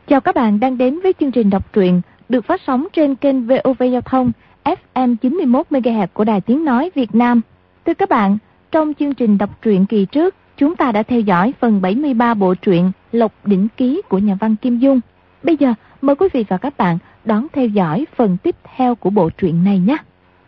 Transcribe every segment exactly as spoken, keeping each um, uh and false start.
Chào các bạn đang đến với chương trình đọc truyện được phát sóng trên kênh vê o vê Giao thông ép em chín mươi mốt mê ga héc của Đài Tiếng Nói Việt Nam. Thưa các bạn, trong chương trình đọc truyện kỳ trước, chúng ta đã theo dõi phần bảy mươi ba bộ truyện Lộc Đỉnh Ký của nhà văn Kim Dung. Bây giờ, mời quý vị và các bạn đón theo dõi phần tiếp theo của bộ truyện này nhé.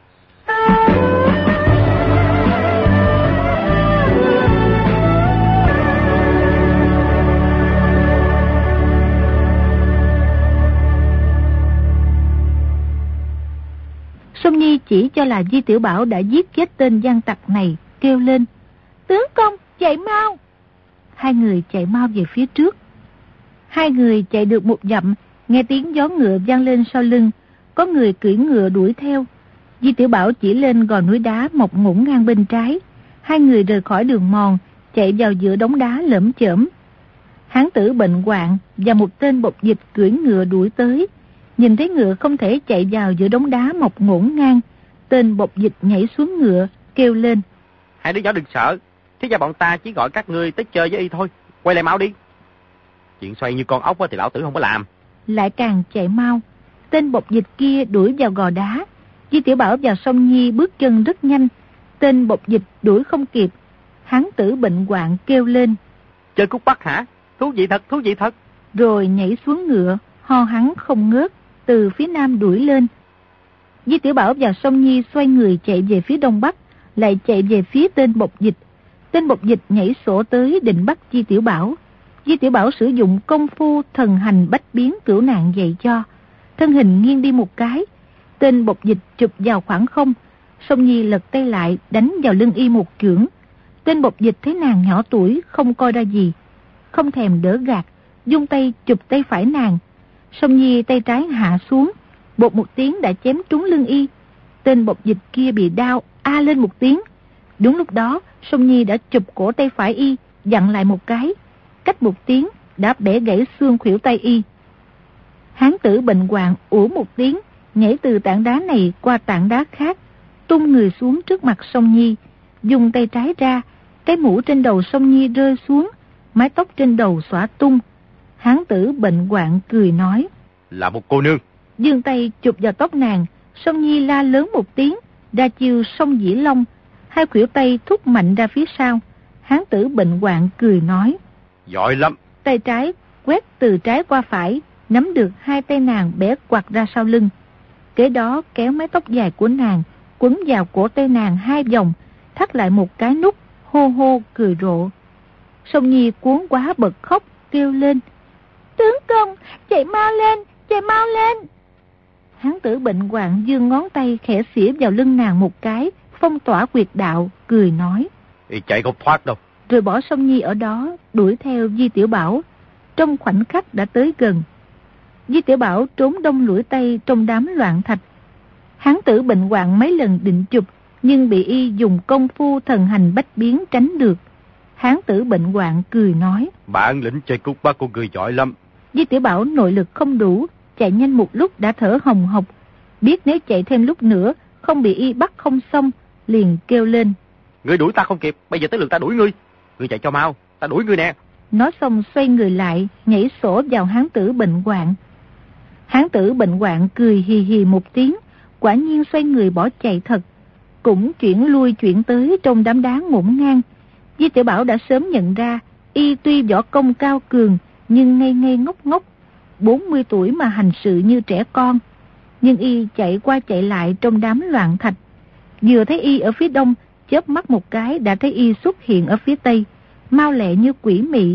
Song Nhi chỉ cho là Di Tiểu Bảo đã giết chết tên gian tặc này, kêu lên: "Tướng công, chạy mau!" Hai người chạy mau về phía trước. Hai người chạy được một dặm, nghe tiếng gió ngựa vang lên sau lưng, có người cưỡi ngựa đuổi theo. Di Tiểu Bảo chỉ lên gò núi đá mọc ngổn ngang bên trái. Hai người rời khỏi đường mòn, chạy vào giữa đống đá lởm chởm. Hán tử bệnh hoạn và một tên bộc dịch cưỡi ngựa đuổi tới. Nhìn thấy ngựa không thể chạy vào giữa đống đá mọc ngổn ngang, tên bộc dịch nhảy xuống ngựa, kêu lên: "Hai đứa nhỏ đừng sợ, thế ra bọn ta chỉ gọi các ngươi tới chơi với y thôi, quay lại mau đi. Chuyện xoay như con ốc thì lão tử không có làm." Lại càng chạy mau, tên bộc dịch kia đuổi vào gò đá. Di Tiểu Bảo và Song Nhi bước chân rất nhanh, tên bộc dịch đuổi không kịp. Hán tử bệnh hoạn kêu lên: "Chơi cút bắt hả? Thú vị thật, thú vị thật." Rồi nhảy xuống ngựa, ho hắn không ngớt, từ phía nam đuổi lên. Di Tiểu Bảo và Song Nhi xoay người chạy về phía đông bắc, lại chạy về phía tên bộc dịch. Tên bộc dịch nhảy sổ tới định bắt Di Tiểu Bảo. Di Tiểu Bảo sử dụng công phu thần hành bách biến cửu nạn dạy cho, thân hình nghiêng đi một cái, tên bộc dịch chụp vào khoảng không. Song Nhi lật tay lại đánh vào lưng y một chưởng. Tên bộc dịch thấy nàng nhỏ tuổi không coi ra gì, không thèm đỡ gạt, dung tay chụp tay phải nàng. Song Nhi tay trái hạ xuống, bột một tiếng đã chém trúng lưng y. Tên bộc dịch kia bị đau a lên một tiếng. Đúng lúc đó Song Nhi đã chụp cổ tay phải y, dặn lại một cái, cách một tiếng đã bẻ gãy xương khuỷu tay y. Hán tử bệnh hoạn ủa một tiếng, nhảy từ tảng đá này qua tảng đá khác, tung người xuống trước mặt Song Nhi, dùng tay trái ra, cái mũ trên đầu Song Nhi rơi xuống, mái tóc trên đầu xõa tung. Hán tử bệnh hoạn cười nói: "Là một cô nương." Giương tay chụp vào tóc nàng. Song Nhi la lớn một tiếng, ra chiêu song dĩ long, hai khuỷu tay thúc mạnh ra phía sau. Hán tử bệnh hoạn cười nói: "Giỏi lắm." Tay trái quét từ trái qua phải, nắm được hai tay nàng bẻ quạt ra sau lưng. Kế đó kéo mái tóc dài của nàng quấn vào cổ tay nàng hai vòng, thắt lại một cái nút, hô hô cười rộ. Song Nhi cuốn quá bật khóc, kêu lên: "Tướng công, chạy mau lên, chạy mau lên!" Hán tử bệnh hoạn giương ngón tay khẽ xỉa vào lưng nàng một cái, phong tỏa quyệt đạo, cười nói: "Y chạy không thoát đâu." Rồi bỏ Song Nhi ở đó, đuổi theo Di Tiểu Bảo. Trong khoảnh khắc đã tới gần. Di Tiểu Bảo trốn đông lũi tay trong đám loạn thạch. Hán tử bệnh hoạn mấy lần định chụp, nhưng bị y dùng công phu thần hành bách biến tránh được. Hán tử bệnh hoạn cười nói: "Bản lĩnh chơi cút bắt của người giỏi lắm." Di Tiểu Bảo nội lực không đủ, chạy nhanh một lúc đã thở hồng hộc, biết nếu chạy thêm lúc nữa không bị y bắt không xong, liền kêu lên: "Ngươi đuổi ta không kịp, bây giờ tới lượt ta đuổi ngươi. Ngươi chạy cho mau, ta đuổi ngươi nè." Nói xong xoay người lại, nhảy sổ vào hán tử bệnh hoạn. Hán tử bệnh hoạn cười hì hì một tiếng, quả nhiên xoay người bỏ chạy thật, cũng chuyển lui chuyển tới trong đám đá ngổn ngang. Di Tiểu Bảo đã sớm nhận ra, y tuy võ công cao cường, nhưng ngây ngây ngốc ngốc, bốn mươi tuổi mà hành sự như trẻ con. Nhưng y chạy qua chạy lại trong đám loạn thạch. Vừa thấy y ở phía đông, chớp mắt một cái đã thấy y xuất hiện ở phía tây, mau lẹ như quỷ mị.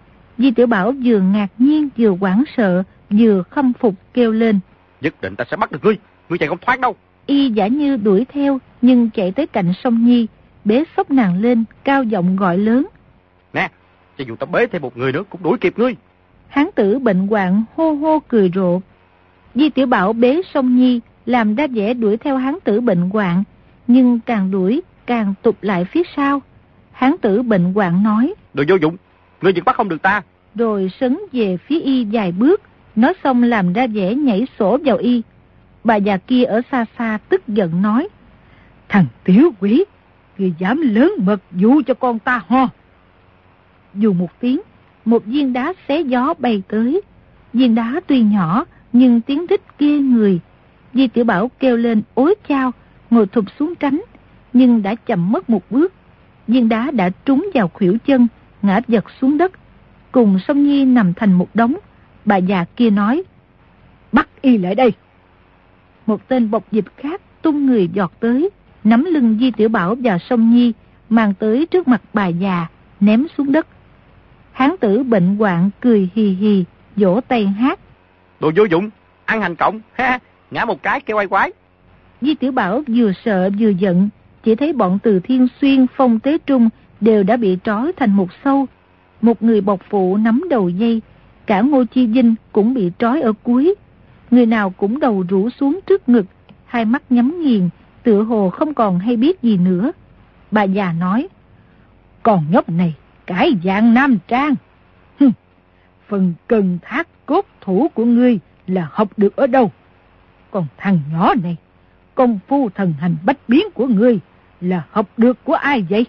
Di Tiểu Bảo vừa ngạc nhiên vừa hoảng sợ, vừa khâm phục kêu lên: "Nhất định ta sẽ bắt được ngươi, ngươi chạy không thoát đâu." Y giả như đuổi theo, nhưng chạy tới cạnh Song Nhi, bế xốc nàng lên, cao giọng gọi lớn: "Nè, cho dù ta bế thêm một người nữa cũng đuổi kịp ngươi." Hán tử bệnh hoạn hô hô cười rộ. Di Tiểu Bảo bế Song Nhi, làm ra vẻ đuổi theo hán tử bệnh hoạn, nhưng càng đuổi càng tụt lại phía sau. Hán tử bệnh hoạn nói: "Đồ vô dụng, ngươi vẫn bắt không được ta." Rồi sấn về phía y vài bước, nói xong làm ra vẻ nhảy sổ vào y. Bà già kia ở xa xa tức giận nói: "Thằng tiểu quỷ, ngươi dám lớn mật dụ cho con ta ho." Dù một tiếng, một viên đá xé gió bay tới. Viên đá tuy nhỏ nhưng tiếng rít ghê người. Di Tiểu Bảo kêu lên ối chao, ngồi thụp xuống tránh, nhưng đã chậm mất một bước. Viên đá đã trúng vào khuỷu chân, ngã giật xuống đất. Cùng Song Nhi nằm thành một đống. Bà già kia nói: "Bắt y lại đây." Một tên bộc dịch khác tung người giọt tới, nắm lưng Di Tiểu Bảo và Song Nhi, mang tới trước mặt bà già, ném xuống đất. Hán tử bệnh hoạn cười hì hì, vỗ tay hát: "Đồ vô dụng, ăn hành cộng, ha, ngã một cái kêu oai quái." Di Tiểu Bảo vừa sợ vừa giận, chỉ thấy bọn Từ Thiên Xuyên, Phong Tế Trung đều đã bị trói thành một sâu. Một người bộc phụ nắm đầu dây, cả Ngô Chi Vinh cũng bị trói ở cuối. Người nào cũng đầu rũ xuống trước ngực, hai mắt nhắm nghiền, tựa hồ không còn hay biết gì nữa. Bà già nói: "Con nhóc này cải dạng nam trang. Hừm, phần cần thác cốt thủ của ngươi là học được ở đâu? Còn thằng nhỏ này, công phu thần hành bách biến của ngươi là học được của ai vậy?"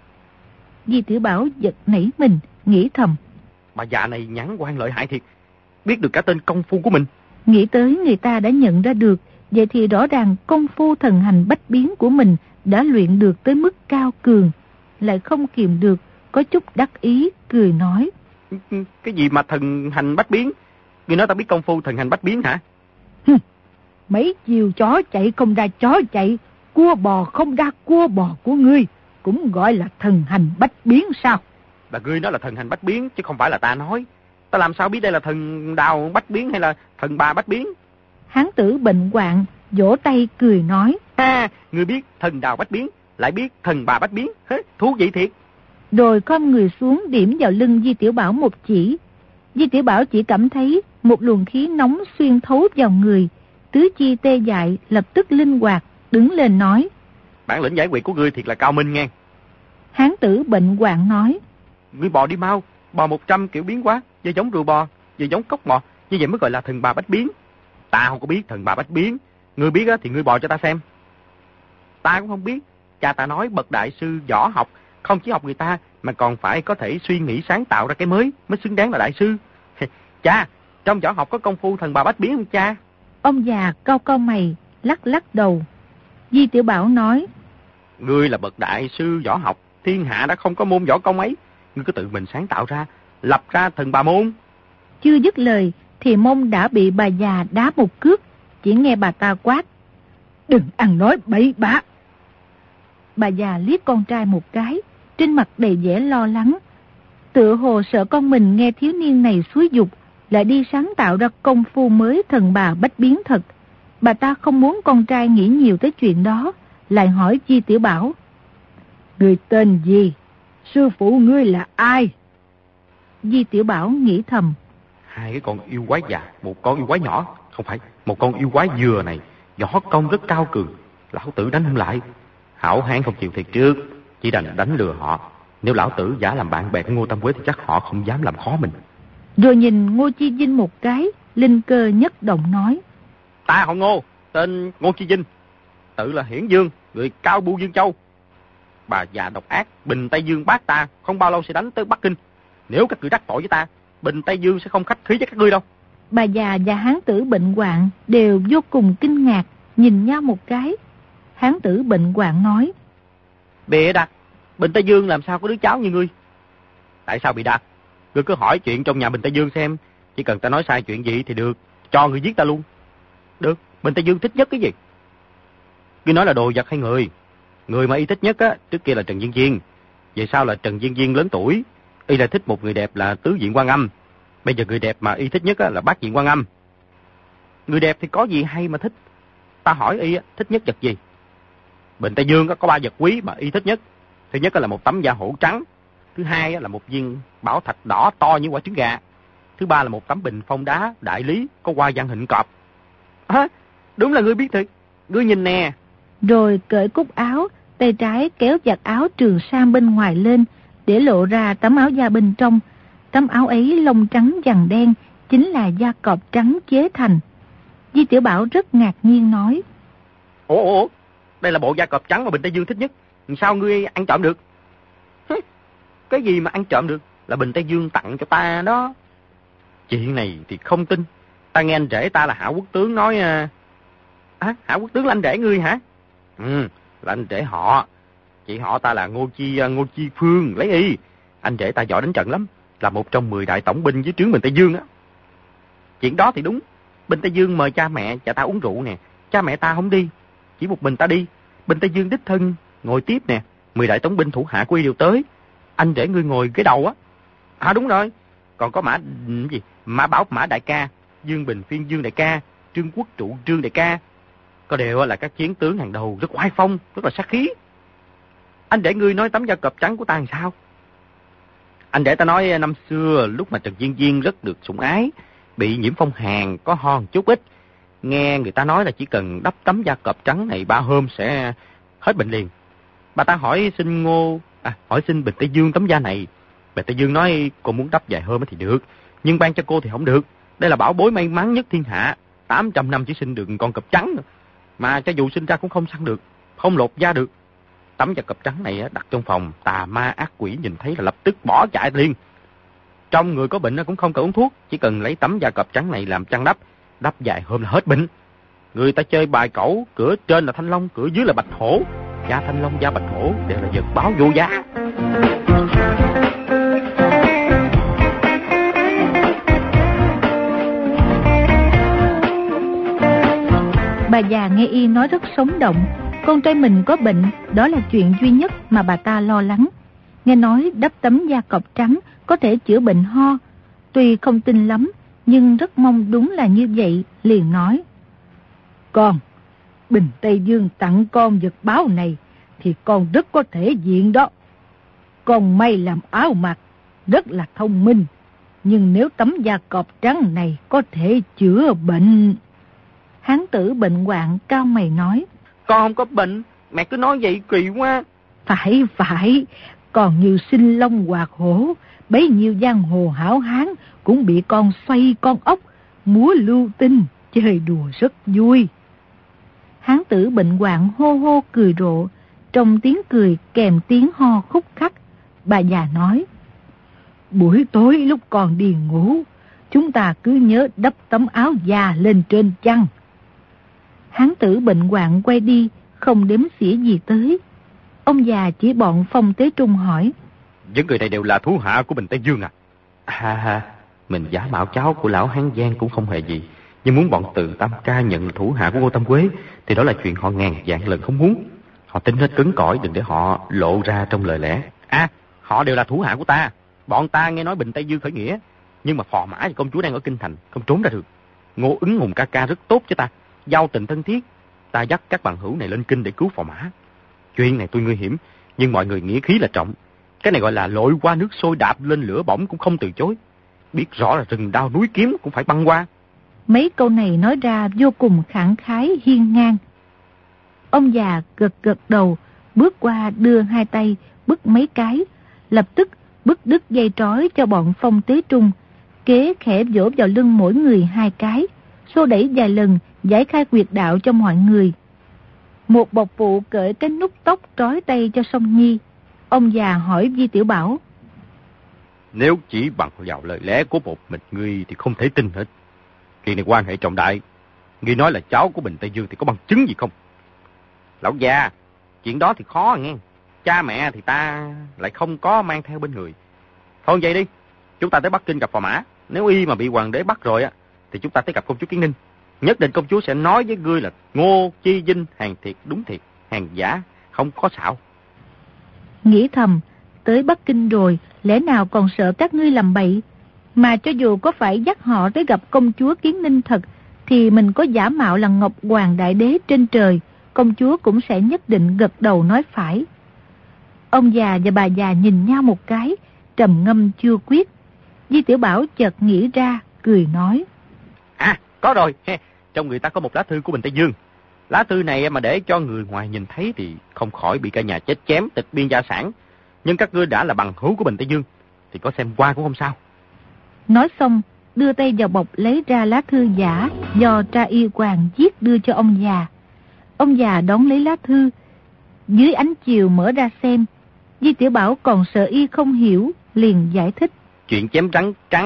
Di Tiểu Bảo giật nảy mình, nghĩ thầm: Bà già này nhãn quan lợi hại thiệt, biết được cả tên công phu của mình. Nghĩ tới người ta đã nhận ra được, vậy thì rõ ràng công phu thần hành bách biến của mình đã luyện được tới mức cao cường. Lại không kìm được, có chút đắc ý, cười nói: "Cái gì mà thần hành bách biến? Ngươi nói ta biết công phu thần hành bách biến hả?" Hừm, mấy chiều chó chạy không ra chó chạy, cua bò không ra cua bò của ngươi cũng gọi là thần hành bách biến sao? Là ngươi nói là thần hành bách biến, chứ không phải là ta nói. Ta làm sao biết đây là thần đào bách biến hay là thần bà bách biến? Hán tử bệnh hoạn vỗ tay cười nói: "Ha, ngươi biết thần đào bách biến, lại biết thần bà bách biến, Hế, thú vị thiệt." Rồi khom người xuống điểm vào lưng Di Tiểu Bảo một chỉ. Di Tiểu Bảo chỉ cảm thấy một luồng khí nóng xuyên thấu vào người, tứ chi tê dại lập tức linh hoạt, đứng lên nói: "Bản lĩnh giải quyết của ngươi thiệt là cao minh nghe." Hán tử bệnh hoạn nói: "Ngươi bò đi mau, bò một trăm kiểu biến quá, vừa giống rùa bò, vừa giống cốc bò, như vậy mới gọi là thần bà bách biến." "Ta không có biết thần bà bách biến, ngươi biết á thì ngươi bò cho ta xem." "Ta cũng không biết, cha ta nói bậc đại sư võ học không chỉ học người ta mà còn phải có thể suy nghĩ sáng tạo ra cái mới mới xứng đáng là đại sư." "Cha, trong võ học có công phu thần bà bách biến không cha?" Ông già cau cau mày, lắc lắc đầu. Di Tiểu Bảo nói: "Ngươi là bậc đại sư võ học, thiên hạ đã không có môn võ công ấy, ngươi cứ tự mình sáng tạo ra, lập ra thần bà môn." Chưa dứt lời thì mông đã bị bà già đá một cước, chỉ nghe bà ta quát: "Đừng ăn nói bậy bạ." Bà già liếc con trai một cái, trên mặt đầy vẻ lo lắng, tựa hồ sợ con mình nghe thiếu niên này xúi giục, lại đi sáng tạo ra công phu mới thần bà bách biến thật. Bà ta không muốn con trai nghĩ nhiều tới chuyện đó, lại hỏi Di Tiểu Bảo: "Người tên gì? Sư phụ ngươi là ai?" Di Tiểu Bảo nghĩ thầm: Hai cái con yêu quái già, một con yêu quái nhỏ, không phải, một con yêu quái vừa này, võ công rất cao cường, lão tử đánh không lại. Hảo hán không chịu thiệt trước, chỉ đành đánh lừa họ. Nếu lão tử giả làm bạn bè của Ngô Tam Quế thì chắc họ không dám làm khó mình. Rồi nhìn Ngô Chi Vinh một cái, linh cơ nhất động nói: "Ta họ Ngô, tên Ngô Chi Vinh, tự là Hiển Dương, người cao bu Dương Châu. Bà già độc ác, Bình Tây Dương bác ta không bao lâu sẽ đánh tới Bắc Kinh. Nếu các ngươi đắc tội với ta, Bình Tây Dương sẽ không khách khí với các ngươi đâu." Bà già và hán tử bệnh hoạn đều vô cùng kinh ngạc, nhìn nhau một cái. Hán tử bệnh hoạn nói: "Bịa đặt, Bình Tây Dương làm sao có đứa cháu như ngươi?" "Tại sao bị đặt? Ngươi cứ hỏi chuyện trong nhà Bình Tây Dương xem, chỉ cần ta nói sai chuyện gì thì được, cho ngươi giết ta luôn." "Được, Bình Tây Dương thích nhất cái gì?" "Ngươi nói là đồ vật hay người?" "Người mà y thích nhất á, trước kia là Trần Viên Viên, về sau là Trần Viên Viên lớn tuổi, y là thích một người đẹp là Tứ Diện Quan Âm. Bây giờ người đẹp mà y thích nhất á, là Bát Diện Quan Âm." "Người đẹp thì có gì hay mà thích? Ta hỏi y á, thích nhất vật gì?" "Bình Tây Dương có ba vật quý mà y thích nhất. Thứ nhất là một tấm da hổ trắng, thứ hai là một viên bảo thạch đỏ to như quả trứng gà, thứ ba là một tấm bình phong đá đại lý có hoa văn hình cọp." "À, đúng là ngươi biết thiệt, ngươi nhìn nè." Rồi cởi cúc áo, tay trái kéo giặt áo trường sam bên ngoài lên, để lộ ra tấm áo da bên trong. Tấm áo ấy lông trắng vàng đen, chính là da cọp trắng chế thành. Di Tiểu Bảo rất ngạc nhiên nói: Ủa, ủa, đây là bộ da cọp trắng mà Bình Tây Dương thích nhất, sao ngươi ăn trộm được?" "Cái gì mà ăn trộm được, là Bình Tây Dương tặng cho ta đó." Chuyện này thì không tin. Ta nghe anh rể ta là Hảo Quốc tướng nói... À, Hảo Quốc tướng là anh rể ngươi hả? Ừ, là anh rể họ. Chị họ ta là Ngô Chi Ngô Chi Phương, lấy y. Anh rể ta giỏi đánh trận lắm, là một trong mười đại tổng binh dưới trướng Bình Tây Dương á. Chuyện đó thì đúng. Bình Tây Dương mời cha mẹ, cha ta uống rượu nè. Cha mẹ ta không đi, chỉ một mình ta đi. Bình Tây Dương đích thân ngồi tiếp nè. Mười đại tổng binh thủ hạ của y đều tới. Anh rể ngươi ngồi cái đầu á. À đúng rồi. Còn có Mã gì? Mã Bảo Mã đại ca, Dương Bình Phiên Dương đại ca, Trương Quốc Trụ Trương đại ca. Có đều là các chiến tướng hàng đầu, rất oai phong, rất là sát khí. Anh rể ngươi nói tấm da cọp trắng của ta làm sao? Anh rể ta nói năm xưa lúc mà Trần Diên Diên rất được sủng ái, bị nhiễm phong hàn, có ho một chút ít. Nghe người ta nói là chỉ cần đắp tấm da cọp trắng này ba hôm sẽ hết bệnh liền. Bà ta hỏi xin Ngô, à, hỏi xin Bình Tây Dương tấm da này. Bình Tây Dương nói cô muốn đắp vài hôm thì được, nhưng ban cho cô thì không được. Đây là bảo bối may mắn nhất thiên hạ, tám trăm năm chỉ sinh được con cọp trắng. Mà cho dù sinh ra cũng không săn được, không lột da được. Tấm da cọp trắng này đặt trong phòng, tà ma ác quỷ nhìn thấy là lập tức bỏ chạy liền. Trong người có bệnh cũng không cần uống thuốc, chỉ cần lấy tấm da cọp trắng này làm chăn đắp, đắp vài hôm là hết bệnh. Người ta chơi bài cẩu, cửa trên là thanh long, cửa dưới là bạch hổ. Da thanh long, da bạch hổ đều là vật báo vô giá. Bà già nghe y nói rất sống động. Con trai mình có bệnh, đó là chuyện duy nhất mà bà ta lo lắng. Nghe nói đắp tấm da cọp trắng có thể chữa bệnh ho. Tuy không tin lắm, nhưng rất mong đúng là như vậy, liền nói. Con, Bình Tây Dương tặng con vật báo này thì con rất có thể diện đó. Con may làm áo mặc, rất là thông minh. Nhưng nếu tấm da cọp trắng này có thể chữa bệnh... Hán tử bệnh hoạn cao mày nói. Con không có bệnh, mẹ cứ nói vậy kỳ quá. Phải, phải, còn như sinh long hoạt hổ, bấy nhiêu giang hồ hảo hán cũng bị con xoay con ốc, múa lưu tinh, chơi đùa rất vui. Hán tử bệnh hoạn hô hô cười rộ, trong tiếng cười kèm tiếng ho khúc khắc. Bà già nói. Buổi tối lúc còn đi ngủ, chúng ta cứ nhớ đắp tấm áo da lên trên chăn. Hán tử bệnh hoạn quay đi, không đếm xỉa gì tới. Ông già chỉ bọn Phong Tế Trung hỏi. Những người này đều là thú hạ của Bình Tây Dương à? Ha ha, mình giả mạo cháu của lão Hán Giang cũng không hề gì. Nhưng muốn bọn Từ Tam Ca nhận là thủ hạ của Ngô Tam Quế thì đó là chuyện họ ngàn vạn lần không muốn. Họ tính hết cứng cỏi, đừng để họ lộ ra trong lời lẽ. À, họ đều là thủ hạ của ta. Bọn ta nghe nói Bình Tây Dương khởi nghĩa, nhưng mà phò mã và công chúa đang ở kinh thành, không trốn ra được. Ngô Ứng Hùng ca ca rất tốt cho ta, giao tình thân thiết. Ta dắt các bằng hữu này lên kinh để cứu phò mã. Chuyện này tuy nguy hiểm, nhưng mọi người nghĩa khí là trọng. Cái này gọi là lội qua nước sôi đạp lên lửa bỏng cũng không từ chối. Biết rõ là rừng đao núi kiếm cũng phải băng qua. Mấy câu này nói ra vô cùng khẳng khái hiên ngang. Ông già gật gật đầu, bước qua đưa hai tay bứt mấy cái, lập tức bứt đứt dây trói cho bọn Phong Tế Trung, kế khẽ vỗ vào lưng mỗi người hai cái, xô đẩy vài lần giải khai quyệt đạo cho mọi người. Một bộc phụ cởi cái nút tóc trói tay cho Song Nhi. Ông già hỏi Vi Tiểu Bảo. Nếu chỉ bằng vào lời lẽ của một mình ngươi thì không thể tin hết. Chuyện này quan hệ trọng đại. Ngươi nói là cháu của Bình Tây Dương thì có bằng chứng gì không? Lão già, chuyện đó thì khó nghe. Cha mẹ thì ta lại không có mang theo bên người. Thôi vậy đi, chúng ta tới Bắc Kinh gặp phò mã. Nếu y mà bị hoàng đế bắt rồi á, thì chúng ta tới gặp công chúa Kiến Ninh. Nhất định công chúa sẽ nói với ngươi là Ngô Chi Vinh hàng thiệt đúng thiệt, hàng giả không có xạo. Nghĩ thầm, tới Bắc Kinh rồi, lẽ nào còn sợ các ngươi làm bậy? Mà cho dù có phải dắt họ tới gặp công chúa Kiến Ninh thật, thì mình có giả mạo là Ngọc Hoàng Đại Đế trên trời, công chúa cũng sẽ nhất định gật đầu nói phải. Ông già và bà già nhìn nhau một cái, trầm ngâm chưa quyết. Di Tiểu Bảo chợt nghĩ ra, cười nói. À, có rồi, trong người ta có một lá thư của Bình Tây Dương. Lá thư này mà để cho người ngoài nhìn thấy thì không khỏi bị cả nhà chết chém, tịch biên gia sản. Nhưng các ngươi đã là bằng hữu của Bình Tây Dương, thì có xem qua cũng không sao. Nói xong, đưa tay vào bọc lấy ra lá thư giả do tra y quan viết đưa cho ông già. Ông già đón lấy lá thư, dưới ánh chiều mở ra xem. Di Tiểu Bảo còn sợ y không hiểu, liền giải thích. Chuyện chém trắng trắng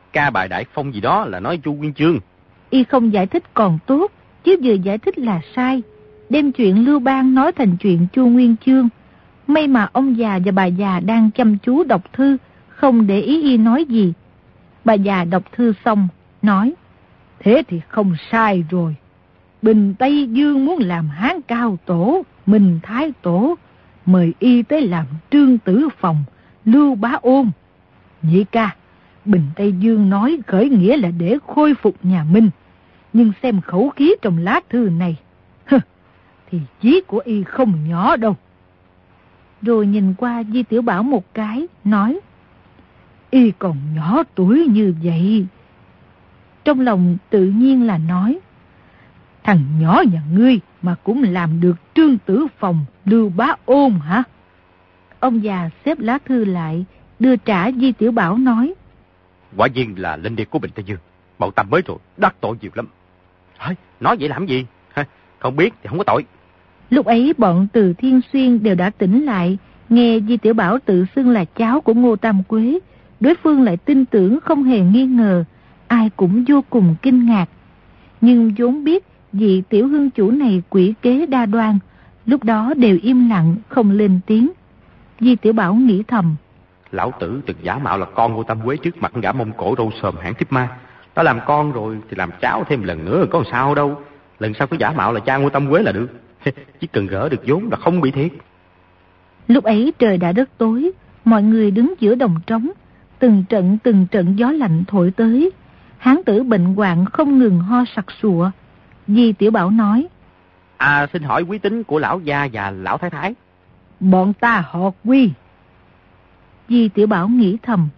ca bài đại phong gì đó là nói Chu Nguyên Chương. Y không giải thích còn tốt, chứ vừa giải thích là sai. Đem chuyện Lưu Bang nói thành chuyện Chu Nguyên Chương. May mà ông già và bà già đang chăm chú đọc thư, không để ý Y nói gì. Bà già đọc thư xong, nói: Thế thì không sai rồi. Bình Tây Dương muốn làm Hán Cao Tổ, Minh Thái Tổ, mời Y tới làm Trương Tử Phòng, Lưu Bá Ôn. Nhị ca, Bình Tây Dương nói khởi nghĩa là để khôi phục nhà Minh, nhưng xem khẩu khí trong lá thư này, hừ, thì chí của Y không nhỏ đâu. Rồi nhìn qua Di Tiểu Bảo một cái, nói: Y còn nhỏ tuổi như vậy. Trong lòng tự nhiên là nói: Thằng nhỏ nhà ngươi mà cũng làm được Trương Tử Phòng, Lưu Bá Ôn hả? Ông già xếp lá thư lại, đưa trả Di Tiểu Bảo, nói: Quả nhiên là linh điệp của Bình Tây Dương. Bọn ta mới rồi, đắc tội nhiều lắm. Hả? Nói vậy làm gì? Hả? Không biết thì không có tội. Lúc ấy bọn Từ Thiên Xuyên đều đã tỉnh lại, nghe Di Tiểu Bảo tự xưng là cháu của Ngô Tam Quế. Đối phương lại tin tưởng không hề nghi ngờ, ai cũng vô cùng kinh ngạc. Nhưng vốn biết vị tiểu hương chủ này quỷ kế đa đoan, lúc đó đều im lặng không lên tiếng. Di Tiểu Bảo nghĩ thầm: Lão tử từng giả mạo là con Ngô Tam Quế trước mặt gã Mông Cổ râu sờm hãng Thiếp Ma. Đã làm con rồi thì làm cháu thêm lần nữa có sao đâu. Lần sau cứ giả mạo là cha Ngô Tam Quế là được. Chỉ cần gỡ được vốn là không bị thiệt. Lúc ấy trời đã đất tối, mọi người đứng giữa đồng trống, từng trận từng trận gió lạnh thổi tới. Hán tử bệnh hoạn không ngừng ho sặc sụa. Di Tiểu Bảo nói: À, xin hỏi quý tính của lão gia và lão thái thái. Bọn ta họ Quy. Di Tiểu Bảo nghĩ thầm: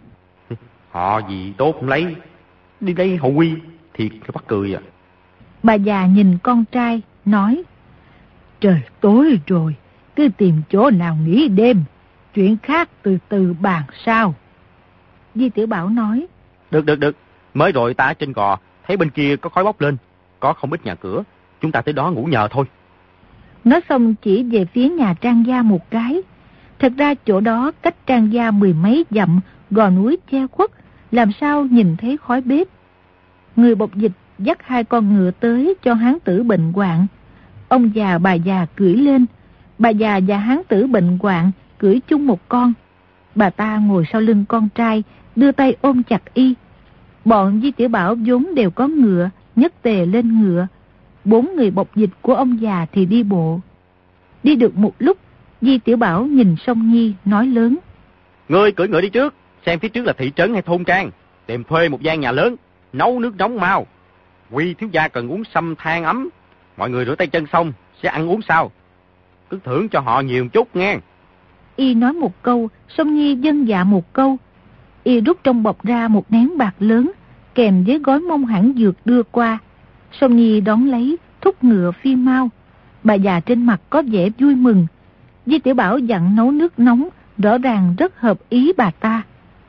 Họ gì tốt không lấy, đi đây họ Quy thiệt bắt cười à. Bà già nhìn con trai, nói: Trời tối rồi, cứ tìm chỗ nào nghỉ đêm, chuyện khác từ từ bàn sau. Di Tiểu Bảo nói: Được được được, mới rồi ta trên gò, thấy bên kia có khói bốc lên, có không ít nhà cửa, chúng ta tới đó ngủ nhờ thôi. Nói xong chỉ về phía nhà Trang gia một cái. Thật ra chỗ đó cách Trang gia mười mấy dặm, gò núi che khuất, làm sao nhìn thấy khói bếp. Người bộc dịch dắt hai con ngựa tới cho hán tử bệnh hoạn. Ông già bà già cưỡi lên, bà già và hán tử bệnh hoạn cưỡi chung một con. Bà ta ngồi sau lưng con trai, đưa tay ôm chặt Y. Bọn Di Tiểu Bảo vốn đều có ngựa, nhất tề lên ngựa. Bốn người bộc dịch của ông già thì đi bộ. Đi được một lúc, Di Tiểu Bảo nhìn Song Nhi nói lớn: Ngươi cưỡi ngựa đi trước, xem phía trước là thị trấn hay thôn trang, tìm thuê một gian nhà lớn, nấu nước nóng mau. Quy thiếu gia cần uống sâm than ấm, mọi người rửa tay chân xong sẽ ăn uống sau, cứ thưởng cho họ nhiều chút nghe. Y nói một câu, Song Nhi vâng dạ một câu. Y rút trong bọc ra một nén bạc lớn, kèm với gói mông hãng dược đưa qua. Song Nhi đón lấy, thúc ngựa phi mau. Bà già trên mặt có vẻ vui mừng. Di Tiểu Bảo dặn nấu nước nóng, rõ ràng rất hợp ý bà ta.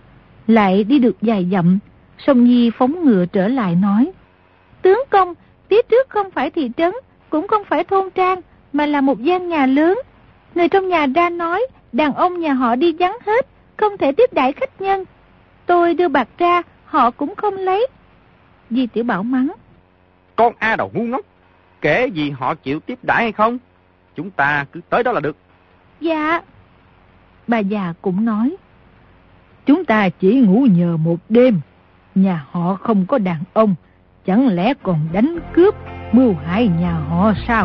Lại đi được vài dặm, Song Nhi phóng ngựa trở lại nói: Tướng công, phía trước không phải thị trấn, cũng không phải thôn trang, mà là một gian nhà lớn. Người trong nhà ra nói, đàn ông nhà họ đi vắng hết, không thể tiếp đãi khách nhân. Tôi đưa bạc ra, họ cũng không lấy. Di Tiểu Bảo mắng: Con A đầu ngu ngốc, kể gì họ chịu tiếp đãi hay không, chúng ta cứ tới đó là được. Dạ. Bà già cũng nói: Chúng ta chỉ ngủ nhờ một đêm, nhà họ không có đàn ông, chẳng lẽ còn đánh cướp, mưu hại nhà họ sao?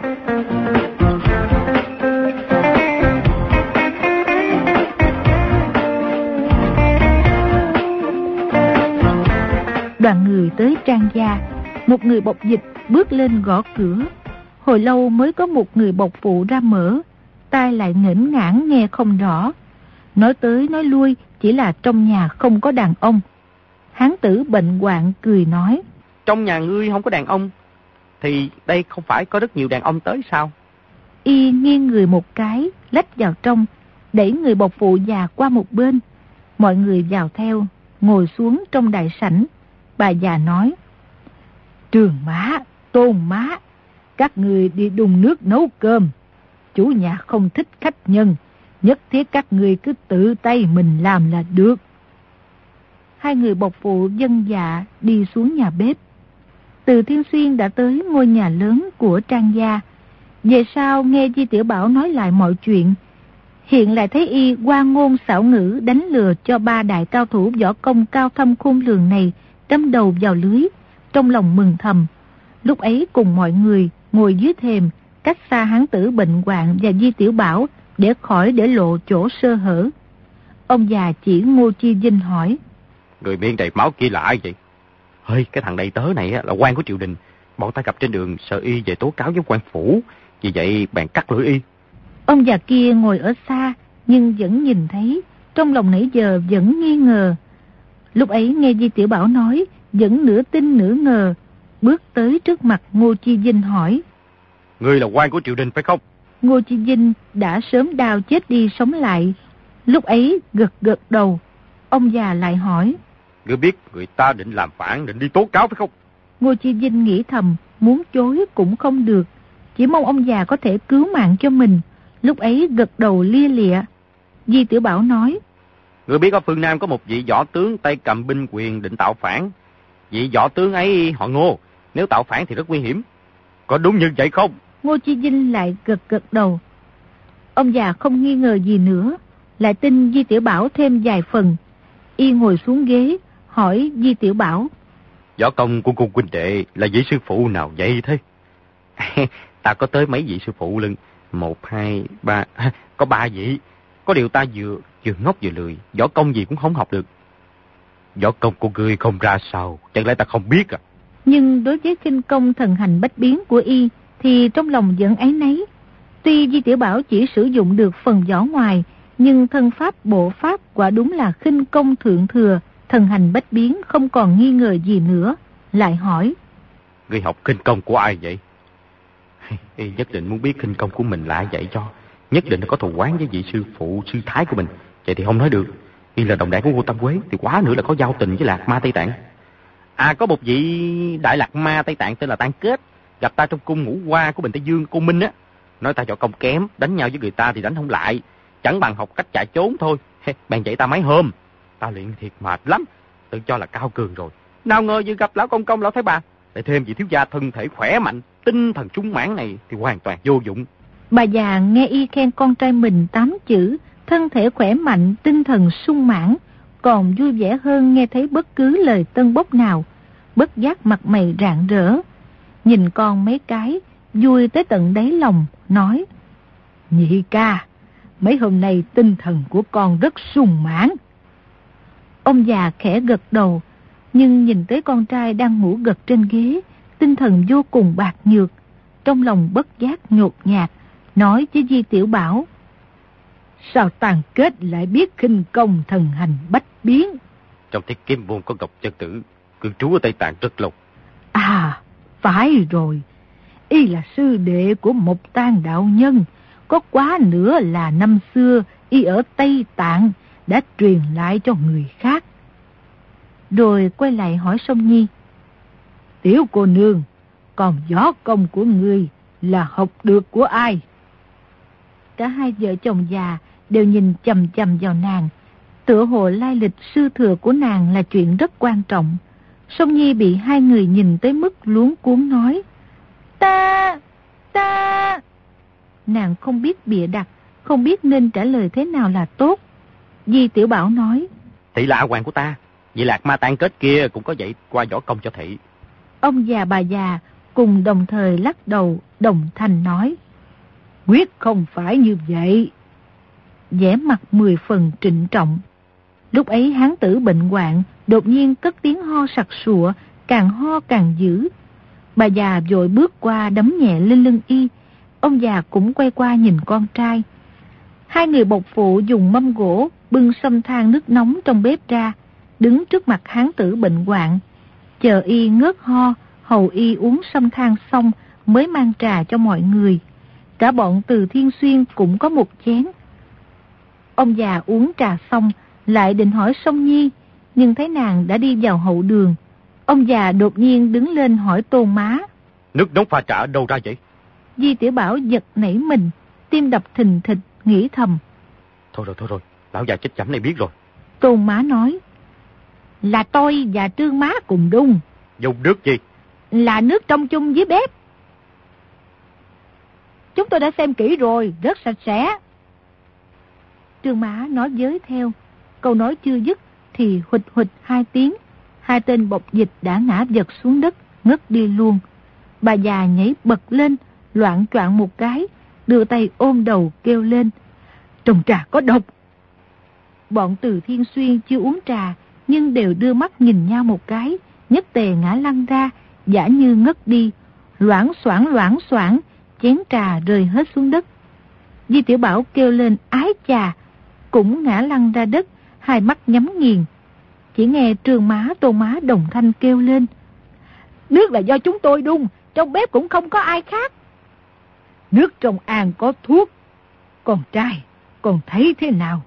Đoàn người tới Trang gia, một người bộc dịch bước lên gõ cửa. Hồi lâu mới có một người bộc phụ ra mở, tai lại nghển ngãn nghe không rõ. Nói tới nói lui chỉ là trong nhà không có đàn ông. Hán tử bệnh hoạn cười nói: Trong nhà ngươi không có đàn ông, thì đây không phải có rất nhiều đàn ông tới sao? Y nghiêng người một cái, lách vào trong, đẩy người bộc phụ già qua một bên. Mọi người vào theo, ngồi xuống trong đại sảnh. Bà già nói: Trường má, Tôn má, các người đi đun nước nấu cơm. Chủ nhà không thích khách nhân, nhất thiết các người cứ tự tay mình làm là được. hai người bộc phụ vâng dạ đi xuống nhà bếp. Từ Thiên Xuyên đã tới ngôi nhà lớn của Trang gia. Về sau nghe Di Tiểu Bảo nói lại mọi chuyện, hiện lại thấy y qua ngôn xảo ngữ đánh lừa cho ba đại cao thủ võ công cao thâm khôn lường này đâm đầu vào lưới, trong lòng mừng thầm. Lúc ấy cùng mọi người ngồi dưới thềm, cách xa hán tử bệnh hoạn và Di Tiểu Bảo để khỏi để lộ chỗ sơ hở. Ông già chỉ Ngô Chi Vinh hỏi: Người miệng đầy máu kia là ai vậy? Hơi, cái thằng đầy tớ này là quan của triều đình. Bọn ta gặp trên đường sợ y về tố cáo với quan phủ, vì vậy bèn cắt lưỡi y. Ông già kia ngồi ở xa nhưng vẫn nhìn thấy, trong lòng nãy giờ vẫn nghi ngờ. Lúc ấy nghe Di Tiểu Bảo nói, vẫn nửa tin nửa ngờ, bước tới trước mặt Ngô Chi Vinh hỏi: Ngươi là quan của triều đình phải không? Ngô Chi Vinh đã sớm đau chết đi sống lại, lúc ấy gật gật đầu. Ông già lại hỏi: Ngươi biết người ta định làm phản, định đi tố cáo phải không? Ngô Chi Vinh nghĩ thầm, muốn chối cũng không được, chỉ mong ông già có thể cứu mạng cho mình. Lúc ấy gật đầu lia lịa. Di Tiểu Bảo nói: Ngươi biết ở phương Nam có một vị võ tướng tay cầm binh quyền định tạo phản. Vị võ tướng ấy họ Ngô, nếu tạo phản thì rất nguy hiểm. Có đúng như vậy không? Ngô Chi Vinh lại gật gật đầu. Ông già không nghi ngờ gì nữa, lại tin Di Tiểu Bảo thêm vài phần. Y ngồi xuống ghế, hỏi Di Tiểu Bảo: Võ công của cung huynh đệ là vị sư phụ nào vậy thế? Ta có tới mấy vị sư phụ lưng. Một, hai, ba, có ba vị. Có điều ta vừa vừa ngốc vừa lười, võ công gì cũng không học được. Võ công của ngươi không ra sao, chẳng lẽ ta không biết à? Nhưng đối với khinh công thần hành bách biến của y thì trong lòng vẫn áy náy. Tuy Di Tiểu Bảo chỉ sử dụng được phần võ ngoài, nhưng thân pháp bộ pháp quả đúng là khinh công thượng thừa, thần hành bách biến, không còn nghi ngờ gì nữa. Lại hỏi: Ngươi học khinh công của ai vậy? Y nhất định muốn biết khinh công của mình là ai dạy cho. Nhất định là có thù oán với vị sư phụ sư thái của mình. Vậy thì không nói được. Y là đồng đảng của Ngô Tam Quế, thì quá nữa là có giao tình với Lạc Ma Tây Tạng. À, có một vị đại Lạc Ma Tây Tạng tên là Tan Kết, gặp ta trong cung ngũ hoa của Bình Tây Dương, cô Minh á. Nói ta võ công kém, đánh nhau với người ta thì đánh không lại, chẳng bằng học cách chạy trốn thôi. Bèn dạy ta mấy hôm. Ta luyện thiệt mệt lắm, tự cho là cao cường rồi. Nào ngờ vừa gặp lão công công, lão thái bà, lại thêm vị thiếu gia thân thể khỏe mạnh, tinh thần sung mãn này thì hoàn toàn vô dụng. Bà già nghe y khen con trai mình tám chữ thân thể khỏe mạnh, tinh thần sung mãn, còn vui vẻ hơn nghe thấy bất cứ lời tân bốc nào, bất giác mặt mày rạng rỡ. Nhìn con mấy cái, vui tới tận đáy lòng, nói: Nhị ca, mấy hôm nay tinh thần của con rất sung mãn. Ông già khẽ gật đầu, nhưng nhìn tới con trai đang ngủ gật trên ghế, tinh thần vô cùng bạc nhược, trong lòng bất giác nhột nhạt, nói với Di Tiểu Bảo: Sao Tàn Kết lại biết khinh công thần hành bách biến? Trong Thiết Kiếm Môn có Ngọc Chân Tử, cư trú ở Tây Tạng rất lâu. À, phải rồi. Y là sư đệ của Mộc Tang đạo nhân. Có quá nữa là năm xưa y ở Tây Tạng đã truyền lại cho người khác. Rồi quay lại hỏi Song Nhi: Tiểu cô nương, còn võ công của ngươi là học được của ai? Cả hai vợ chồng già đều nhìn chằm chằm vào nàng, tựa hồ lai lịch sư thừa của nàng là chuyện rất quan trọng. Song Nhi bị hai người nhìn tới mức luống cuống nói: Ta, ta... Nàng không biết bịa đặt, không biết nên trả lời thế nào là tốt. Di Tiểu Bảo nói: Thị là hoàng của ta, vậy Lạc Ma Tan Kết kia cũng có dạy qua võ công cho thị. Ông già bà già cùng đồng thời lắc đầu, đồng thanh nói: Quyết không phải như vậy. Vẻ mặt mười phần trịnh trọng. Lúc ấy hán tử bệnh hoạn đột nhiên cất tiếng ho sặc sụa, càng ho càng dữ. Bà già vội bước qua đấm nhẹ lên lưng y. Ông già cũng quay qua nhìn con trai. Hai người bộc phụ dùng mâm gỗ bưng xâm than nước nóng trong bếp ra, đứng trước mặt hán tử bệnh hoạn, chờ y ngớt ho, hầu y uống xâm than xong mới mang trà cho mọi người. Cả bọn Từ Thiên Xuyên cũng có một chén. Ông già uống trà xong lại định hỏi Song Nhi, nhưng thấy nàng đã đi vào hậu đường. Ông già đột nhiên đứng lên hỏi Tôn Má: Nước nóng pha trà ở đâu ra vậy? Di Tiểu Bảo giật nảy mình, tim đập thình thịch, nghĩ thầm: Thôi rồi, thôi rồi, lão già chết chẩm này biết rồi. Tôn Má nói: Là tôi và Trương má cùng đun. Dùng nước gì? Là nước trong chung với bếp. Chúng tôi đã xem kỹ rồi, rất sạch sẽ. Trương má nói với theo. Câu nói chưa dứt thì huỵch huỵch hai tiếng. Hai tên bộc dịch đã ngã vật xuống đất, ngất đi luôn. Bà già nhảy bật lên, loạn choạng một cái, đưa tay ôm đầu kêu lên. Trong trà có độc. Bọn Từ Thiên Xuyên chưa uống trà, nhưng đều đưa mắt nhìn nhau một cái, nhất tề ngã lăn ra, giả như ngất đi. Loảng xoảng loảng xoảng, chén trà rơi hết xuống đất. Di Tiểu Bảo kêu lên ái chà, cũng ngã lăn ra đất, hai mắt nhắm nghiền. Chỉ nghe Trương má Tô má đồng thanh kêu lên. Nước là do chúng tôi đun, trong bếp cũng không có ai khác. Nước trong an có thuốc. Con trai, con thấy thế nào?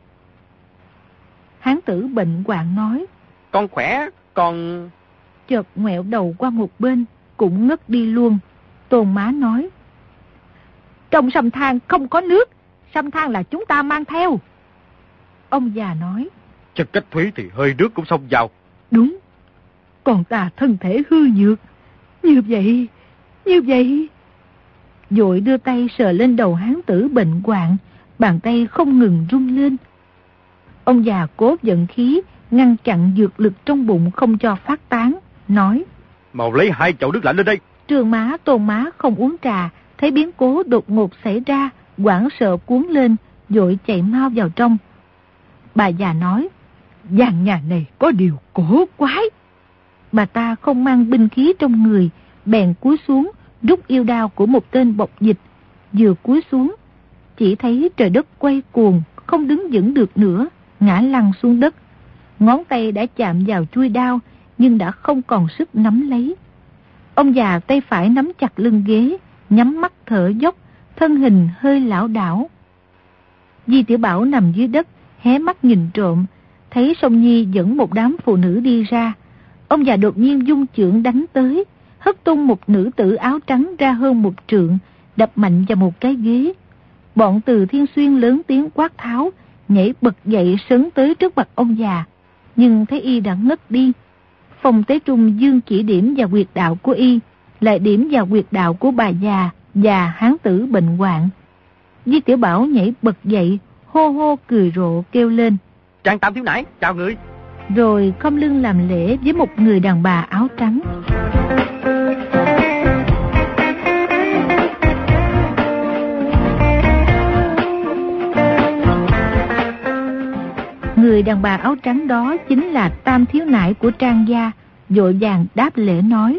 Hán tử bệnh hoạn nói. Con khỏe, con... Chợt ngoẹo đầu qua một bên, cũng ngất đi luôn. Tôn má nói. Trong sâm than không có nước, sâm than là chúng ta mang theo. Ông già nói. Chất cách thủy thì hơi nước cũng xông vào. Đúng, còn ta thân thể hư nhược. Như vậy, như vậy... Vội đưa tay sờ lên đầu hán tử bệnh hoạn, bàn tay không ngừng run lên. Ông già cố vận khí, ngăn chặn dược lực trong bụng không cho phát tán, nói. Mau lấy hai chậu nước lạnh lên đây. Trương má Tôn má không uống trà, thấy biến cố đột ngột xảy ra, hoảng sợ cuốn lên, vội chạy mau vào trong. Bà già nói. Gian nhà này có điều cổ quái. Bà ta không mang binh khí trong người, bèn cúi xuống, rút yêu đao của một tên bộc dịch. Vừa cúi xuống, chỉ thấy trời đất quay cuồng, không đứng vững được nữa, ngã lăn xuống đất. Ngón tay đã chạm vào chuôi đao, nhưng đã không còn sức nắm lấy. Ông già tay phải nắm chặt lưng ghế, nhắm mắt thở dốc, thân hình hơi lảo đảo. Di Tiểu Bảo nằm dưới đất, hé mắt nhìn trộm, thấy Song Nhi dẫn một đám phụ nữ đi ra. Ông già đột nhiên dung chưởng đánh tới, hất tung một nữ tử áo trắng ra hơn một trượng, đập mạnh vào một cái ghế. Bọn Từ Thiên Xuyên lớn tiếng quát tháo, nhảy bật dậy sấn tới trước mặt ông già, nhưng thấy y đã ngất đi. Phong Tế Trung dương chỉ điểm vào huyệt đạo của y, lại điểm vào huyệt đạo của bà già và hán tử bệnh hoạn. Di Tiểu Bảo nhảy bật dậy, hô hô cười rộ kêu lên. Trang Tam thiếu nãi, chào người. Rồi khom lưng làm lễ với một người đàn bà áo trắng. Người đàn bà áo trắng đó chính là Tam thiếu nãi của Trang gia, vội vàng đáp lễ nói.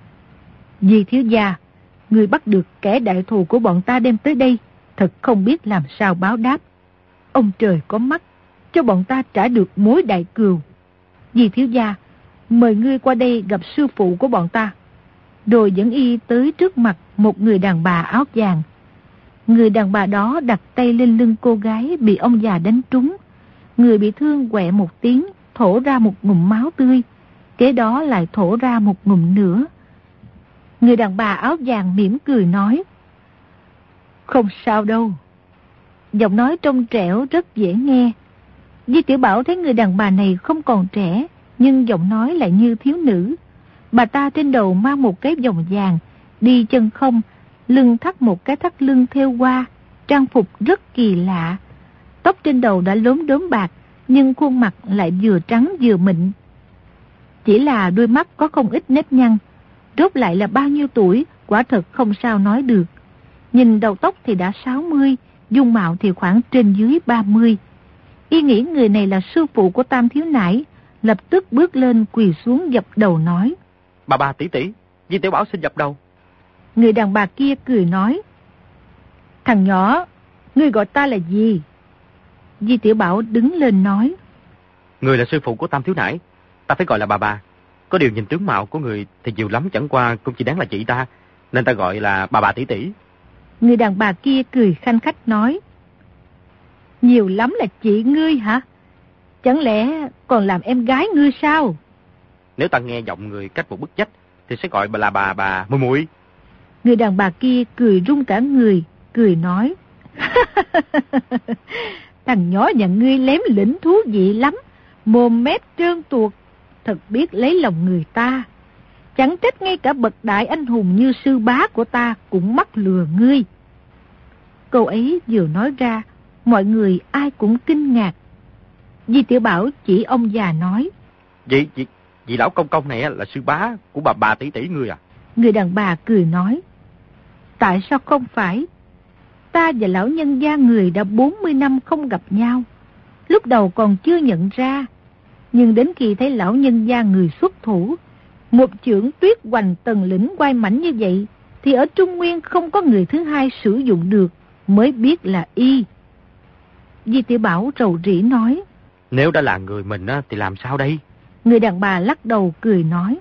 Di thiếu gia, người bắt được kẻ đại thù của bọn ta đem tới đây, thật không biết làm sao báo đáp. Ông trời có mắt, cho bọn ta trả được mối đại cừu. Di thiếu gia, mời ngươi qua đây gặp sư phụ của bọn ta. Rồi dẫn y tới trước mặt một người đàn bà áo vàng. Người đàn bà đó đặt tay lên lưng cô gái bị ông già đánh trúng. Người bị thương quẹ một tiếng, thổ ra một ngụm máu tươi. Kế đó lại thổ ra một ngụm nữa. Người đàn bà áo vàng mỉm cười nói. Không sao đâu. Giọng nói trong trẻo rất dễ nghe. Di Tiểu Bảo thấy người đàn bà này không còn trẻ, nhưng giọng nói lại như thiếu nữ. Bà ta trên đầu mang một cái vòng vàng, đi chân không, lưng thắt một cái thắt lưng thêu hoa, trang phục rất kỳ lạ. Tóc trên đầu đã lốm đốm bạc, nhưng khuôn mặt lại vừa trắng vừa mịn. Chỉ là đôi mắt có không ít nếp nhăn. Rốt lại là bao nhiêu tuổi, quả thật không sao nói được. Nhìn đầu tóc thì đã sáu mươi, dung mạo thì khoảng trên dưới ba mươi. Y nghĩ người này là sư phụ của Tam thiếu nãi, lập tức bước lên quỳ xuống dập đầu nói. Bà bà tỷ tỷ, Di Tiểu Bảo xin dập đầu. Người đàn bà kia cười nói. Thằng nhỏ, ngươi gọi ta là gì? Di Tiểu Bảo đứng lên nói. Người là sư phụ của Tam thiếu nãi, ta phải gọi là bà bà. Có điều nhìn tướng mạo của người thì nhiều lắm, chẳng qua cũng chỉ đáng là chị ta, nên ta gọi là bà bà tỷ tỷ. Người đàn bà kia cười khanh khách nói. Nhiều lắm là chị ngươi hả? Chẳng lẽ còn làm em gái ngươi sao? Nếu ta nghe giọng người cách một bức vách thì sẽ gọi bà là bà bà mùi mùi. Người đàn bà kia cười rung cả người, cười nói. Thằng nhỏ nhà ngươi lém lĩnh thú vị lắm, mồm mép trơn tuột. thật biết lấy lòng người ta. Chẳng trách ngay cả bậc đại anh hùng như sư bá của ta cũng mắc lừa ngươi. Câu ấy vừa nói ra, mọi người ai cũng kinh ngạc. Di Tiểu Bảo chỉ ông già nói: Vậy, vậy, vậy lão công công này là sư bá của bà bà tỷ tỷ ngươi à? Người đàn bà cười nói: Tại sao không phải? Ta và lão nhân gia người đã bốn mươi năm không gặp nhau. Lúc đầu còn chưa nhận ra, nhưng đến khi thấy lão nhân gia người xuất thủ, một chưởng Tuyết Hoành tần lĩnh quay mảnh như vậy, thì ở Trung Nguyên không có người thứ hai sử dụng được, mới biết là y. Di Tiểu Bảo rầu rĩ nói: Nếu đã là người mình thì làm sao đây? Người đàn bà lắc đầu cười nói: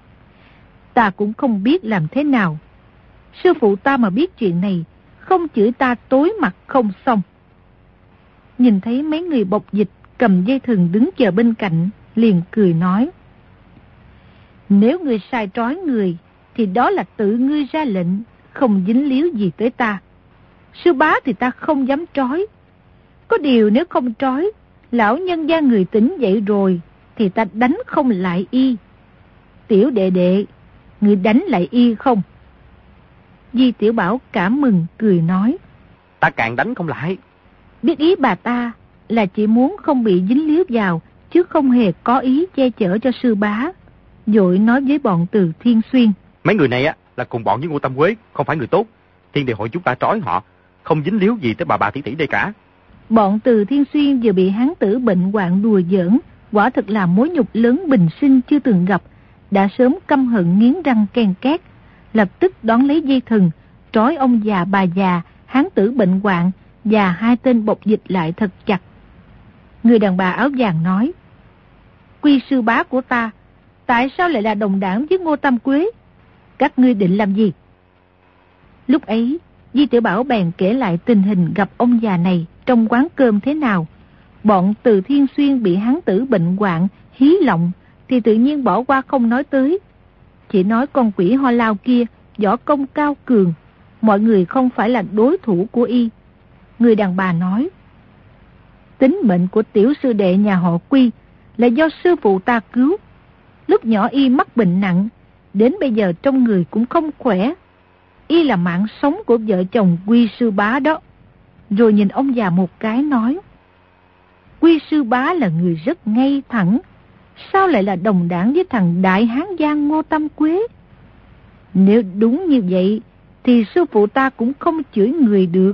Ta cũng không biết làm thế nào. Sư phụ ta mà biết chuyện này, không chửi ta tối mặt không xong. Nhìn thấy mấy người bộc dịch cầm dây thừng đứng chờ bên cạnh, liền cười nói: Nếu ngươi sai trói người, thì đó là tự ngươi ra lệnh, không dính líu gì tới ta. Sư bá thì ta không dám trói. Có điều nếu không trói, lão nhân gia người tỉnh dậy rồi, thì ta đánh không lại y. Tiểu đệ đệ, ngươi đánh lại y không? Di Tiểu Bảo cảm mừng cười nói: Ta càng đánh không lại. Biết ý bà ta là chỉ muốn không bị dính líu vào, chứ không hề có ý che chở cho sư bá. Vội nói với bọn Từ Thiên Xuyên: Mấy người này á là cùng bọn với Ngô Tam Quế, không phải người tốt. Thiên Địa hội chúng ta trói họ, không dính líu gì tới bà bà tỷ tỷ đây cả. Bọn Từ Thiên Xuyên vừa bị hán tử bệnh hoạn đùa giỡn, quả thực là mối nhục lớn bình sinh chưa từng gặp, đã sớm căm hận nghiến răng ken két, lập tức đón lấy dây thừng, trói ông già bà già, hán tử bệnh hoạn và hai tên bộc dịch lại thật chặt. Người đàn bà áo vàng nói: Quy sư bá của ta, tại sao lại là đồng đảng với Ngô Tam Quế? Các ngươi định làm gì? Lúc ấy, Di Tiểu Bảo bèn kể lại tình hình gặp ông già này trong quán cơm thế nào. Bọn Từ Thiên Xuyên bị hán tử bệnh hoạn, hí lộng, thì tự nhiên bỏ qua không nói tới. Chỉ nói con quỷ Ho Lao kia võ công cao cường, mọi người không phải là đối thủ của y. Người đàn bà nói: Tính mệnh của tiểu sư đệ nhà họ Quy là do sư phụ ta cứu. Lúc nhỏ y mắc bệnh nặng, đến bây giờ trong người cũng không khỏe. Y là mạng sống của vợ chồng Quy sư bá đó. Rồi nhìn ông già một cái nói: Quy sư bá là người rất ngay thẳng, sao lại là đồng đảng với thằng đại hán giang Ngô Tam Quế? Nếu đúng như vậy, thì sư phụ ta cũng không chửi người được.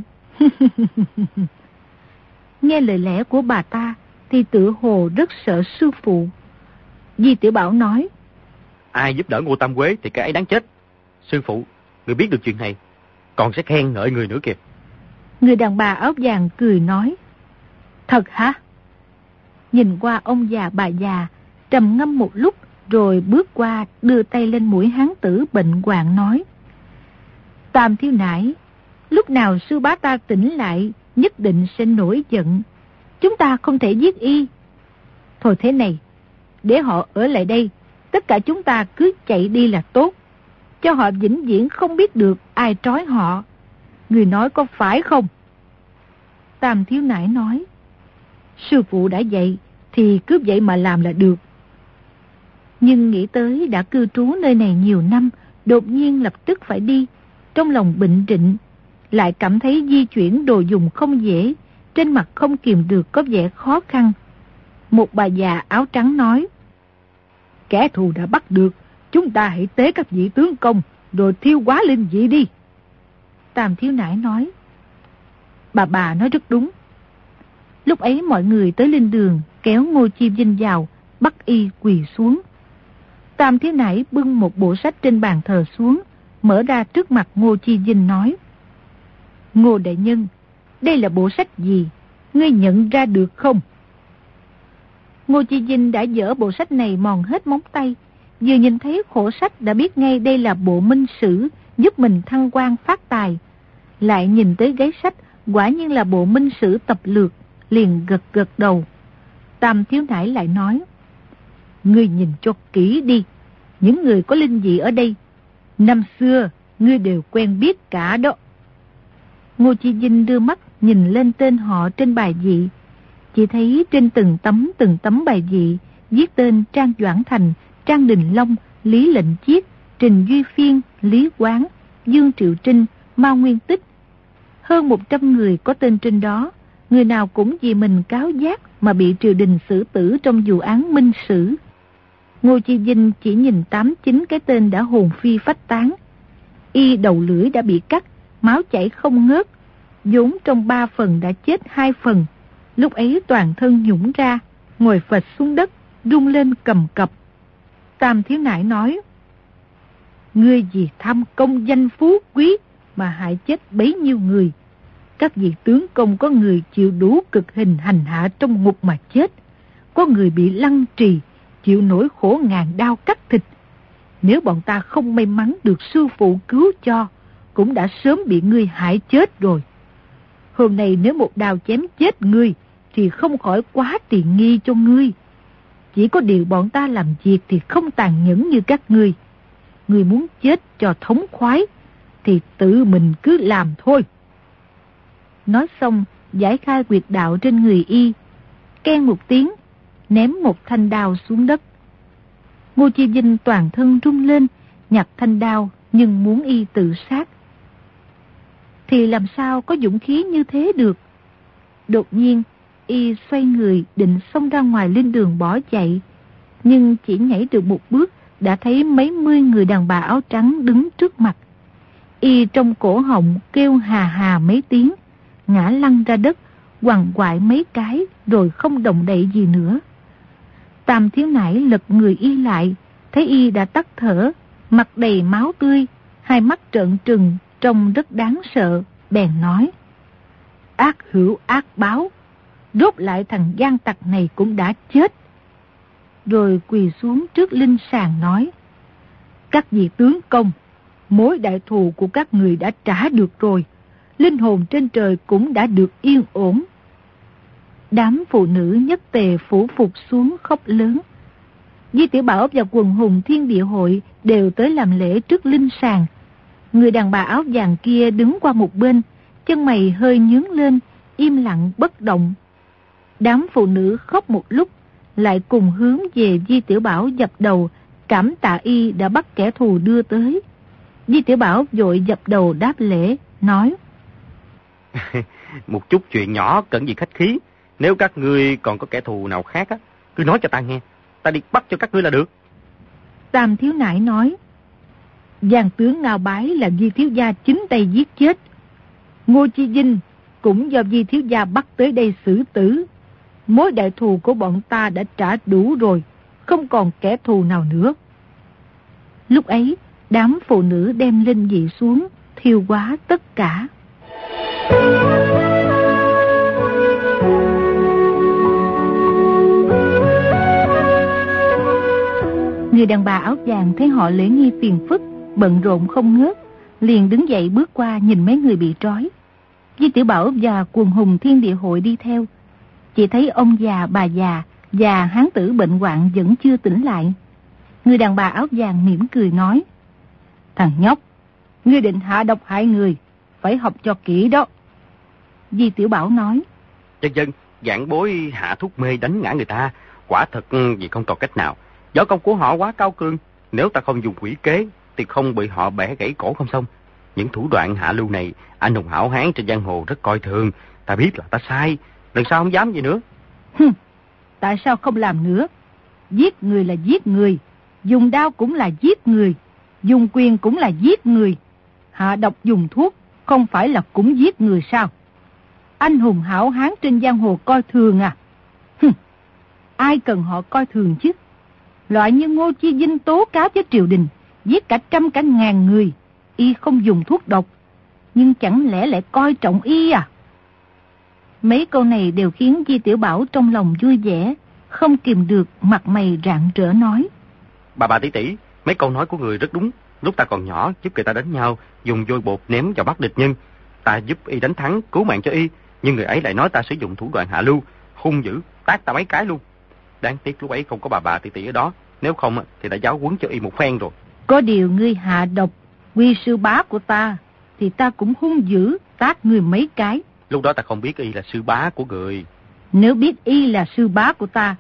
Nghe lời lẽ của bà ta, thì tựa hồ rất sợ sư phụ. Di Tiểu Bảo nói: Ai giúp đỡ Ngô Tam Quế thì cái ấy đáng chết. Sư phụ, người biết được chuyện này, còn sẽ khen ngợi người nữa kìa. Người đàn bà áo vàng cười nói: Thật hả? Nhìn qua ông già bà già, trầm ngâm một lúc, rồi bước qua đưa tay lên mũi hán tử bệnh hoạn nói: Tam thiếu nãi, lúc nào sư bá ta tỉnh lại, nhất định sẽ nổi giận. Chúng ta không thể giết y. Thôi thế này, để họ ở lại đây, tất cả chúng ta cứ chạy đi là tốt, cho họ vĩnh viễn không biết được ai trói họ. Người nói có phải không? Tam thiếu nãi nói: Sư phụ đã dạy, thì cứ vậy mà làm là được. Nhưng nghĩ tới đã cư trú nơi này nhiều năm, đột nhiên lập tức phải đi, trong lòng bệnh trịnh, lại cảm thấy di chuyển đồ dùng không dễ, trên mặt không kìm được có vẻ khó khăn. Một bà già áo trắng nói: Kẻ thù đã bắt được, chúng ta hãy tế các vị tướng công, rồi thiêu hóa linh dị đi. Tam thiếu nãi nói: Bà bà nói rất đúng. Lúc ấy mọi người tới linh đường, kéo Ngô Chi Vinh vào, bắt y quỳ xuống. Tam thiếu nãi bưng một bộ sách trên bàn thờ xuống, mở ra trước mặt Ngô Chi Vinh nói: Ngô đại nhân, đây là bộ sách gì? Ngươi nhận ra được không? Ngô Chi Vinh đã dỡ bộ sách này mòn hết móng tay, vừa nhìn thấy khổ sách đã biết ngay đây là bộ minh sử giúp mình thăng quan phát tài. Lại nhìn tới gáy sách, quả nhiên là bộ minh sử tập lược, liền gật gật đầu. Tam thiếu nãi lại nói: Ngươi nhìn cho kỹ đi, những người có linh dị ở đây, năm xưa ngươi đều quen biết cả đó. Ngô Chi Vinh đưa mắt nhìn lên tên họ trên bài dị, chỉ thấy trên từng tấm từng tấm bài dị viết tên Trang Doãn Thành, Trang Đình Long, Lý Lệnh Chiết, Trình Duy Phiên, Lý Quán, Dương Triệu Trinh, Mao Nguyên Tích. Hơn một trăm người có tên trên đó, người nào cũng vì mình cáo giác mà bị triều đình xử tử trong vụ án Minh Sử. Ngô Chi Vinh chỉ nhìn tám chín cái tên đã hồn phi phách tán. Y đầu lưỡi đã bị cắt, máu chảy không ngớt, vốn trong ba phần đã chết hai phần. Lúc ấy toàn thân nhũng ra, ngồi phịch xuống đất, rung lên cầm cập. Tam Thiếu Nãi nói: ngươi vì tham công danh phú quý mà hại chết bấy nhiêu người. Các vị tướng công có người chịu đủ cực hình hành hạ trong ngục mà chết, có người bị lăng trì, chịu nỗi khổ ngàn đao cắt thịt. Nếu bọn ta không may mắn được sư phụ cứu cho, cũng đã sớm bị ngươi hại chết rồi. Hôm nay nếu một đao chém chết ngươi, thì không khỏi quá tiện nghi cho ngươi. Chỉ có điều bọn ta làm việc thì không tàn nhẫn như các ngươi. Ngươi muốn chết cho thống khoái, thì tự mình cứ làm thôi. Nói xong, giải khai quyệt đạo trên người y, keng một tiếng, ném một thanh đao xuống đất. Ngô Chi Vinh toàn thân rung lên, nhặt thanh đao nhưng muốn y tự sát. Thì làm sao có dũng khí như thế được? Đột nhiên, y xoay người định xông ra ngoài lên đường bỏ chạy, nhưng chỉ nhảy được một bước đã thấy mấy mươi người đàn bà áo trắng đứng trước mặt. Y trong cổ họng kêu hà hà mấy tiếng, ngã lăn ra đất, quằn quại mấy cái rồi không động đậy gì nữa. Tam Thiếu Nãi lật người y lại, thấy y đã tắt thở, mặt đầy máu tươi, hai mắt trợn trừng, trông rất đáng sợ, bèn nói: ác hữu ác báo, rốt lại thằng gian tặc này cũng đã chết. Rồi quỳ xuống trước linh sàng nói: các vị tướng công, mối đại thù của các người đã trả được rồi, linh hồn trên trời cũng đã được yên ổn. Đám phụ nữ nhất tề phủ phục xuống khóc lớn. Di Tiểu Bảo và quần hùng Thiên Địa Hội đều tới làm lễ trước linh sàng. Người đàn bà áo vàng kia đứng qua một bên, chân mày hơi nhướng lên, im lặng bất động. Đám phụ nữ khóc một lúc, lại cùng hướng về Di Tiểu Bảo dập đầu, cảm tạ y đã bắt kẻ thù đưa tới. Di Tiểu Bảo vội dập đầu đáp lễ, nói: một chút chuyện nhỏ cần gì khách khí. Nếu các ngươi còn có kẻ thù nào khác á, cứ nói cho ta nghe, ta đi bắt cho các ngươi là được. Tam Thiếu Nãi nói: Giang tướng Ngao Bái là Di thiếu gia chính tay giết chết. Ngô Chi Vinh cũng do Di thiếu gia bắt tới đây xử tử. Mối đại thù của bọn ta đã trả đủ rồi, không còn kẻ thù nào nữa. Lúc ấy, đám phụ nữ đem linh vị xuống, thiêu hóa tất cả. Người đàn bà áo vàng thấy họ lễ nghi phiền phức, bận rộn không ngớt, liền đứng dậy bước qua nhìn mấy người bị trói. Di Tiểu Bảo và quần hùng Thiên Địa Hội đi theo. Chỉ thấy ông già, bà già và hán tử bệnh hoạn vẫn chưa tỉnh lại. Người đàn bà áo vàng mỉm cười nói: thằng nhóc, ngươi định hạ độc hại người, phải học cho kỹ đó. Di Tiểu Bảo nói: Dân dân, giảng bối hạ thuốc mê đánh ngã người ta, quả thật vì không còn cách nào. Võ công của họ quá cao cường, nếu ta không dùng quỷ kế thì không bị họ bẻ gãy cổ không xong. Những thủ đoạn hạ lưu này, anh hùng hảo hán trên giang hồ rất coi thường. Ta biết là ta sai, lần sau không dám gì nữa. Hừm, tại sao không làm nữa? Giết người là giết người, dùng đao cũng là giết người, dùng quyền cũng là giết người. Hạ độc dùng thuốc không phải là cũng giết người sao? Anh hùng hảo hán trên giang hồ coi thường à? Hừm, ai cần họ coi thường chứ? Loại như Ngô Chi Vinh tố cáo với triều đình, giết cả trăm cả ngàn người, y không dùng thuốc độc, nhưng chẳng lẽ lại coi trọng y à? Mấy câu này đều khiến Di Tiểu Bảo trong lòng vui vẻ, không kìm được mặt mày rạng rỡ nói: Bà bà tỷ tỷ, mấy câu nói của người rất đúng. Lúc ta còn nhỏ giúp người ta đánh nhau, dùng vôi bột ném vào bắt địch nhân, ta giúp y đánh thắng, cứu mạng cho y, nhưng người ấy lại nói ta sử dụng thủ đoạn hạ lưu, hung dữ, tát ta mấy cái luôn. Đáng tiếc lúc ấy không có bà bà tỷ tỷ ở đó, nếu không thì đã giáo huấn cho y một phen rồi. Có điều ngươi hạ độc quy sư bá của ta, thì ta cũng hung dữ tát ngươi mấy cái. Lúc đó ta không biết y là sư bá của người. Nếu biết y là sư bá của ta,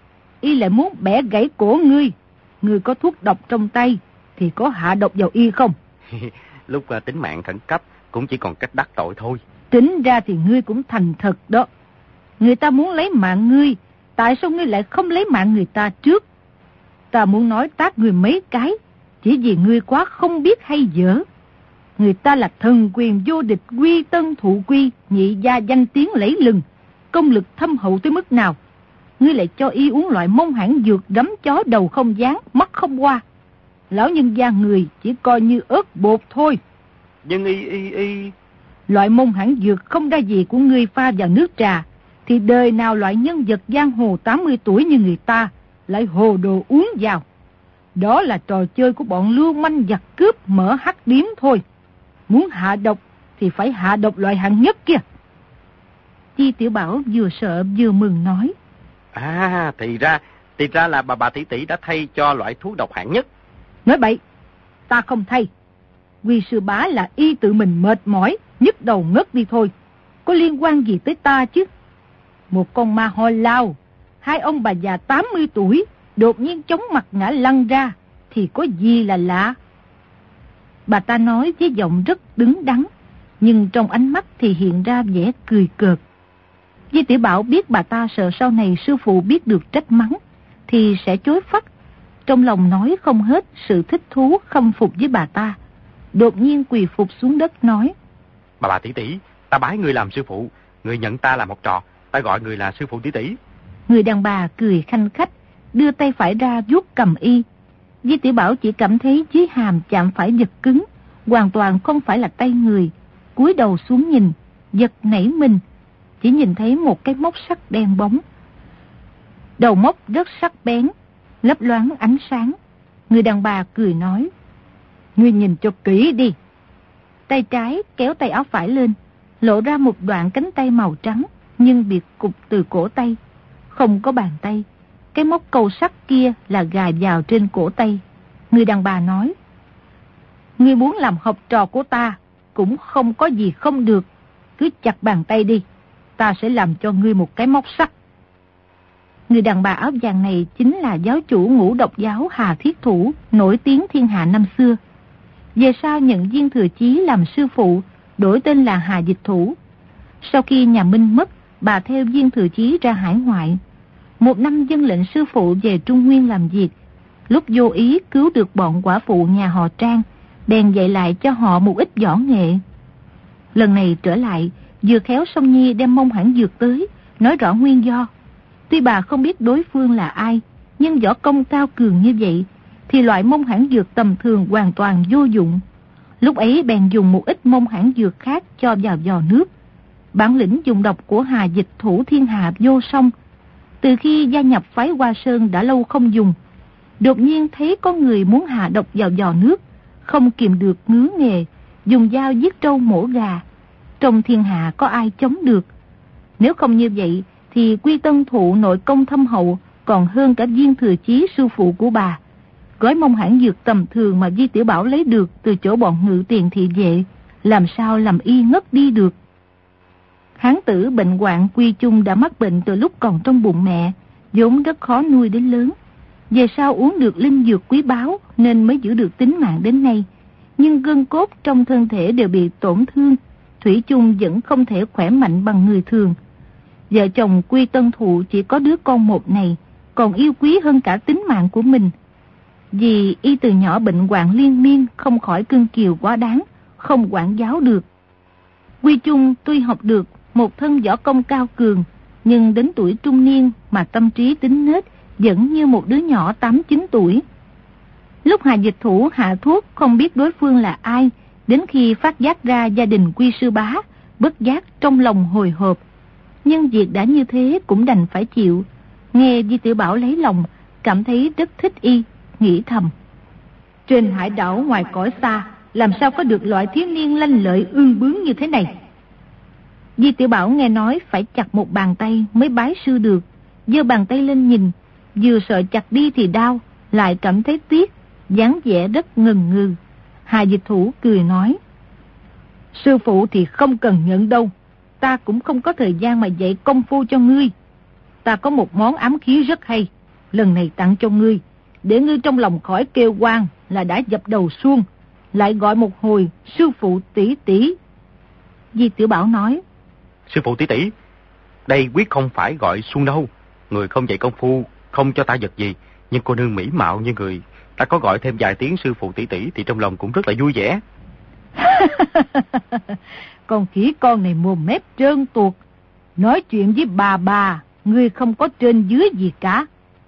y lại muốn bẻ gãy cổ ngươi. Ngươi có thuốc độc trong tay thì có hạ độc vào y không? Lúc uh, tính mạng khẩn cấp cũng chỉ còn cách đắc tội thôi. Tính ra thì ngươi cũng thành thật đó. Người ta muốn lấy mạng ngươi, tại sao ngươi lại không lấy mạng người ta trước? Ta muốn nói tát ngươi mấy cái, chỉ vì ngươi quá không biết hay dở. Người ta là thần quyền vô địch, quy tân thụ quy, nhị gia danh tiếng lẫy lừng, công lực thâm hậu tới mức nào. Ngươi lại cho y uống loại mông hãn dược đấm chó đầu không dán, mắt không qua. Lão nhân gia người chỉ coi như ớt bột thôi. Nhưng y y y... Loại mông hãn dược không đa gì của ngươi pha vào nước trà, thì đời nào loại nhân vật giang hồ tám mươi tuổi như người ta lại hồ đồ uống vào. Đó là trò chơi của bọn lưu manh giặc cướp mở hắc điếm thôi. Muốn hạ độc thì phải hạ độc loại hạng nhất kia. Chi Tiểu Bảo vừa sợ vừa mừng nói. À, thì ra, thì ra là bà bà tỷ tỷ đã thay cho loại thuốc độc hạng nhất. Nói bậy, ta không thay. Quy sư bá là y tự mình mệt mỏi, nhức đầu ngất đi thôi. Có liên quan gì tới ta chứ? Một con ma ho lao, hai ông bà già tám mươi tuổi, đột nhiên chóng mặt ngã lăn ra, thì có gì là lạ? Bà ta nói với giọng rất đứng đắn, nhưng trong ánh mắt thì hiện ra vẻ cười cợt. Di Tiểu Bảo biết bà ta sợ sau này sư phụ biết được trách mắng, thì sẽ chối phắt. Trong lòng nói không hết sự thích thú khâm phục với bà ta. Đột nhiên quỳ phục xuống đất nói. Bà bà tỷ tỷ, ta bái người làm sư phụ, người nhận ta làm học trò, ta gọi người là sư phụ tỷ tỷ. Người đàn bà cười khanh khách, đưa tay phải ra vuốt cầm y. Di Tiểu Bảo chỉ cảm thấy dưới hàm chạm phải vật cứng, hoàn toàn không phải là tay người. Cúi đầu xuống nhìn, giật nảy mình, chỉ nhìn thấy một cái móc sắt đen bóng. Đầu móc rất sắc bén, lấp loáng ánh sáng. Người đàn bà cười nói. Ngươi nhìn cho kỹ đi. Tay trái kéo tay áo phải lên, lộ ra một đoạn cánh tay màu trắng, nhưng bị cụp từ cổ tay. Không có bàn tay. Cái móc câu sắt kia là gài vào trên cổ tay. Người đàn bà nói. Ngươi muốn làm học trò của ta, cũng không có gì không được. Cứ chặt bàn tay đi, ta sẽ làm cho ngươi một cái móc sắt. Người đàn bà áo vàng này chính là giáo chủ Ngũ Độc giáo Hà Thiết Thủ, nổi tiếng thiên hạ năm xưa. Về sau nhận Viên Thừa Chí làm sư phụ, đổi tên là Hà Dịch Thủ. Sau khi nhà Minh mất, bà theo Viên Thừa Chí ra hải ngoại. Một năm dâng lệnh sư phụ về Trung Nguyên làm việc. Lúc vô ý cứu được bọn quả phụ nhà họ Trang, bèn dạy lại cho họ một ít võ nghệ. Lần này trở lại, vừa khéo Song Nhi đem mông hãn dược tới, nói rõ nguyên do. Tuy bà không biết đối phương là ai, nhưng võ công cao cường như vậy, thì loại mông hãn dược tầm thường hoàn toàn vô dụng. Lúc ấy bèn dùng một ít mông hãn dược khác cho vào giò nước. Bản lĩnh dùng độc của Hà Dịch Thủ thiên hạ vô song. Từ khi gia nhập phái Hoa Sơn đã lâu không dùng, đột nhiên thấy có người muốn hạ độc vào giò nước, không kìm được ngứa nghề, dùng dao giết trâu mổ gà. Trong thiên hạ có ai chống được? Nếu không như vậy thì Quy Tân Thụ nội công thâm hậu còn hơn cả Viên Thừa Chí sư phụ của bà. Gói mông hãn dược tầm thường mà Di Tiểu Bảo lấy được từ chỗ bọn ngự tiền thị vệ, làm sao làm y ngất đi được. Hán tử bệnh hoạn Quy Chung đã mắc bệnh từ lúc còn trong bụng mẹ, vốn rất khó nuôi đến lớn. Về sau uống được linh dược quý báu nên mới giữ được tính mạng đến nay. Nhưng gân cốt trong thân thể đều bị tổn thương, thủy chung vẫn không thể khỏe mạnh bằng người thường. Vợ chồng Quy Tân Thụ chỉ có đứa con một này, còn yêu quý hơn cả tính mạng của mình. Vì y từ nhỏ bệnh hoạn liên miên, không khỏi cưng kiều quá đáng, không quản giáo được. Quy Chung tuy học được một thân võ công cao cường, nhưng đến tuổi trung niên mà tâm trí tính nết vẫn như một đứa nhỏ tám chín tuổi. Lúc Hà Dịch Thủ hạ thuốc không biết đối phương là ai, đến khi phát giác ra gia đình Quy sư bá, bất giác trong lòng hồi hộp. Nhưng việc đã như thế cũng đành phải chịu. Nghe Di Tiểu Bảo lấy lòng, cảm thấy rất thích y, nghĩ thầm. Trên hải đảo ngoài cõi xa, làm sao có được loại thiếu niên lanh lợi ương bướng như thế này? Di Tiểu Bảo nghe nói phải chặt một bàn tay mới bái sư được, giơ bàn tay lên nhìn, vừa sợ chặt đi thì đau, lại cảm thấy tiếc, dáng vẻ rất ngần ngừ. Hà Dịch Thủ cười nói. Sư phụ thì không cần nhận đâu, ta cũng không có thời gian mà dạy công phu cho ngươi. Ta có một món ám khí rất hay, lần này tặng cho ngươi, để ngươi trong lòng khỏi kêu oan là đã dập đầu suông, lại gọi một hồi sư phụ tỷ tỷ. Di Tiểu Bảo nói, sư phụ tỷ tỷ, đây quyết không phải gọi suông đâu. Người không dạy công phu, không cho ta vật gì, nhưng cô nương mỹ mạo như người, ta có gọi thêm vài tiếng sư phụ tỷ tỷ thì trong lòng cũng rất là vui vẻ. Con khỉ con này mồm mép trơn tuột, nói chuyện với bà bà, ngươi không có trên dưới gì cả.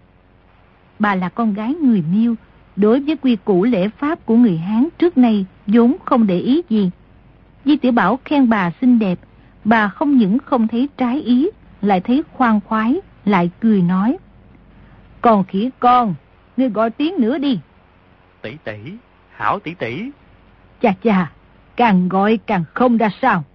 Bà là con gái người Miêu, đối với quy củ lễ pháp của người Hán trước nay vốn không để ý gì. Di Tiểu Bảo khen bà xinh đẹp, bà không những không thấy trái ý, lại thấy khoan khoái, lại cười nói, còn khỉ con, ngươi gọi tiếng nữa đi. Tỷ tỷ, hảo tỷ tỷ. Chà chà, càng gọi càng không ra sao.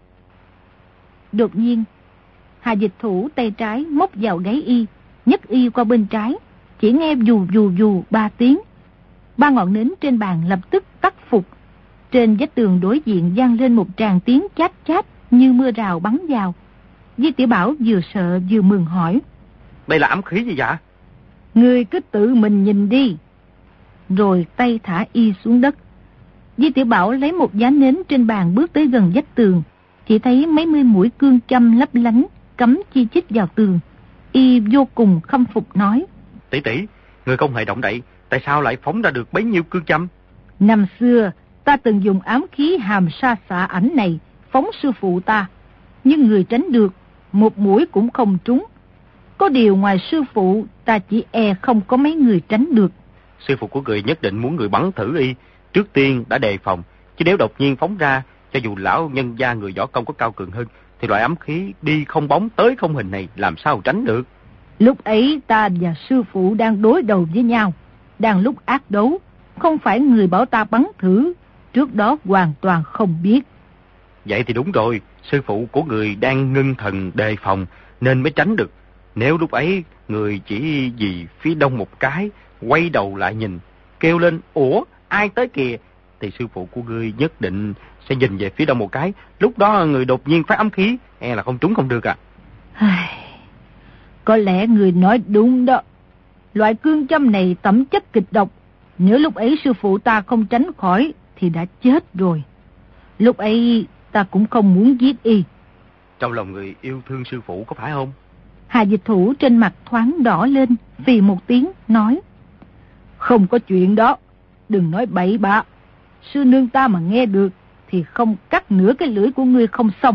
Đột nhiên, Hà Dịch Thủ tay trái móc vào gáy y, nhấc y qua bên trái, chỉ nghe dù dù dù ba tiếng. Ba ngọn nến trên bàn lập tức tắt phục. Trên vách tường đối diện vang lên một tràng tiếng chát chát như mưa rào bắn vào. Di Tiểu Bảo vừa sợ vừa mừng hỏi, đây là ám khí gì vậy? Ngươi cứ tự mình nhìn đi. Rồi tay thả y xuống đất. Di Tiểu Bảo lấy một giá nến trên bàn bước tới gần vách tường, chỉ thấy mấy mươi mũi cương châm lấp lánh cắm chi chít vào tường. Y vô cùng khâm phục nói, tỷ tỷ, người không hề động đậy, tại sao lại phóng ra được bấy nhiêu cương châm? Năm xưa ta từng dùng ám khí hàm sa xạ ảnh này phóng sư phụ ta, nhưng người tránh được, một mũi cũng không trúng. Có điều ngoài sư phụ, ta chỉ e không có mấy người tránh được. Sư phụ của người nhất định muốn người bắn thử y, trước tiên đã đề phòng, chứ nếu đột nhiên phóng ra, cho dù lão nhân gia người võ công có cao cường hơn, thì loại ám khí đi không bóng tới không hình này làm sao tránh được. Lúc ấy ta và sư phụ đang đối đầu với nhau, đang lúc ác đấu, không phải người bảo ta bắn thử, trước đó hoàn toàn không biết. Vậy thì đúng rồi, sư phụ của người đang ngưng thần đề phòng nên mới tránh được. Nếu lúc ấy người chỉ vì phía đông một cái, quay đầu lại nhìn, kêu lên, ủa, ai tới kìa, thì sư phụ của ngươi nhất định sẽ nhìn về phía đông một cái. Lúc đó người đột nhiên phát ám khí, e là không trúng không được à. Có lẽ người nói đúng đó. Loại cương châm này tẩm chất kịch độc, nếu lúc ấy sư phụ ta không tránh khỏi thì đã chết rồi. Lúc ấy ta cũng không muốn giết y. Trong lòng người yêu thương sư phụ có phải không? Hà Dịch Thủ trên mặt thoáng đỏ lên, vì một tiếng nói, không có chuyện đó, đừng nói bậy bạ. Sư nương ta mà nghe được thì không cắt nửa cái lưỡi của ngươi không xong.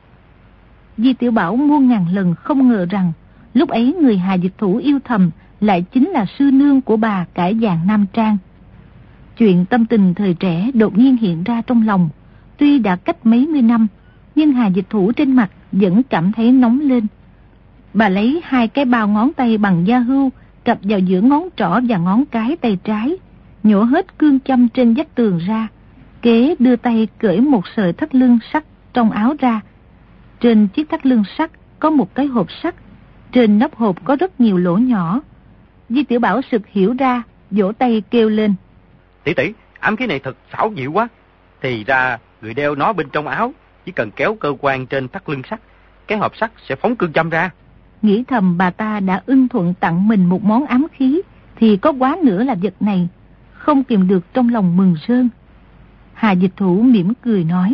Di Tiểu Bảo muôn ngàn lần không ngờ rằng lúc ấy người Hà Dịch Thủ yêu thầm lại chính là sư nương của bà cải vàng Nam Trang. Chuyện tâm tình thời trẻ đột nhiên hiện ra trong lòng. Tuy đã cách mấy mươi năm, nhưng Hà Dịch Thủ trên mặt vẫn cảm thấy nóng lên. Bà lấy hai cái bao ngón tay bằng da hưu cặp vào giữa ngón trỏ và ngón cái tay trái, nhổ hết cương châm trên vách tường ra, kế đưa tay cởi một sợi thắt lưng sắt trong áo ra. Trên chiếc thắt lưng sắt có một cái hộp sắt, trên nắp hộp có rất nhiều lỗ nhỏ. Di Tiểu Bảo sực hiểu ra, vỗ tay kêu lên, tỷ tỷ, ám khí này thật xảo diệu quá. Thì ra người đeo nó bên trong áo, chỉ cần kéo cơ quan trên thắt lưng sắt, cái hộp sắt sẽ phóng cương châm ra. Nghĩ thầm bà ta đã ưng thuận tặng mình một món ám khí, thì có quá nữa là vật này, không kìm được trong lòng mừng rơn. Hà Dịch Thủ mỉm cười nói,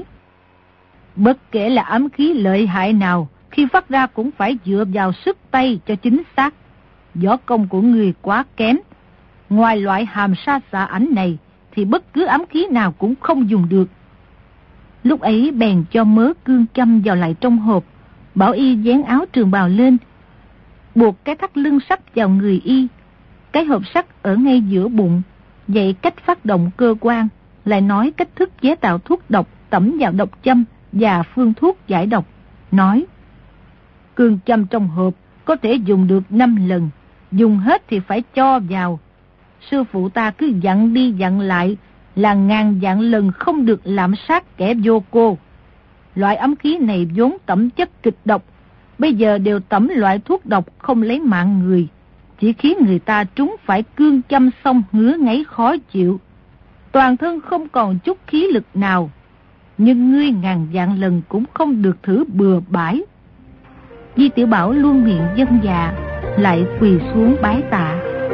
bất kể là ám khí lợi hại nào, khi phát ra cũng phải dựa vào sức tay cho chính xác. Võ công của người quá kém. Ngoài loại hàm sa xạ ảnh này, thì bất cứ ám khí nào cũng không dùng được. Lúc ấy bèn cho mớ cương châm vào lại trong hộp, bảo y dán áo trường bào lên, buộc cái thắt lưng sắt vào người y. Cái hộp sắt ở ngay giữa bụng, dạy cách phát động cơ quan, lại nói cách thức chế tạo thuốc độc tẩm vào độc châm và phương thuốc giải độc. Nói, cương châm trong hộp có thể dùng được năm lần, dùng hết thì phải cho vào. Sư phụ ta cứ dặn đi dặn lại là ngàn vạn lần không được lạm sát kẻ vô cô. Loại ám khí này vốn tẩm chất kịch độc, bây giờ đều tẩm loại thuốc độc không lấy mạng người, chỉ khiến người ta trúng phải cương châm xong ngứa ngáy khó chịu, toàn thân không còn chút khí lực nào. Nhưng ngươi ngàn vạn lần cũng không được thử bừa bãi. Di Tiểu Bảo luôn miệng dân dạ, lại quỳ xuống bái tạ.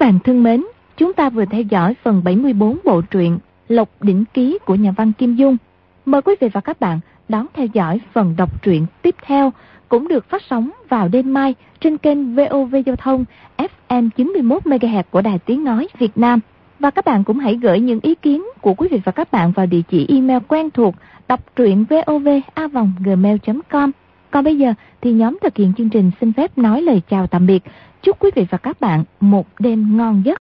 bạn thân mến, chúng ta vừa theo dõi phần bảy mươi bốn bộ truyện Lộc Đỉnh Ký của nhà văn Kim Dung. Mời quý vị và các bạn đón theo dõi phần đọc truyện tiếp theo, cũng được phát sóng vào đêm mai trên kênh vê o vê Giao thông ép em chín mươi mốt mê ga héc của Đài Tiếng Nói Việt Nam. Và các bạn cũng hãy gửi những ý kiến của quý vị và các bạn vào địa chỉ email quen thuộc đọc truyện vov a vòng gmail chấm com. Còn bây giờ thì nhóm thực hiện chương trình xin phép nói lời chào tạm biệt. Chúc quý vị và các bạn một đêm ngon giấc.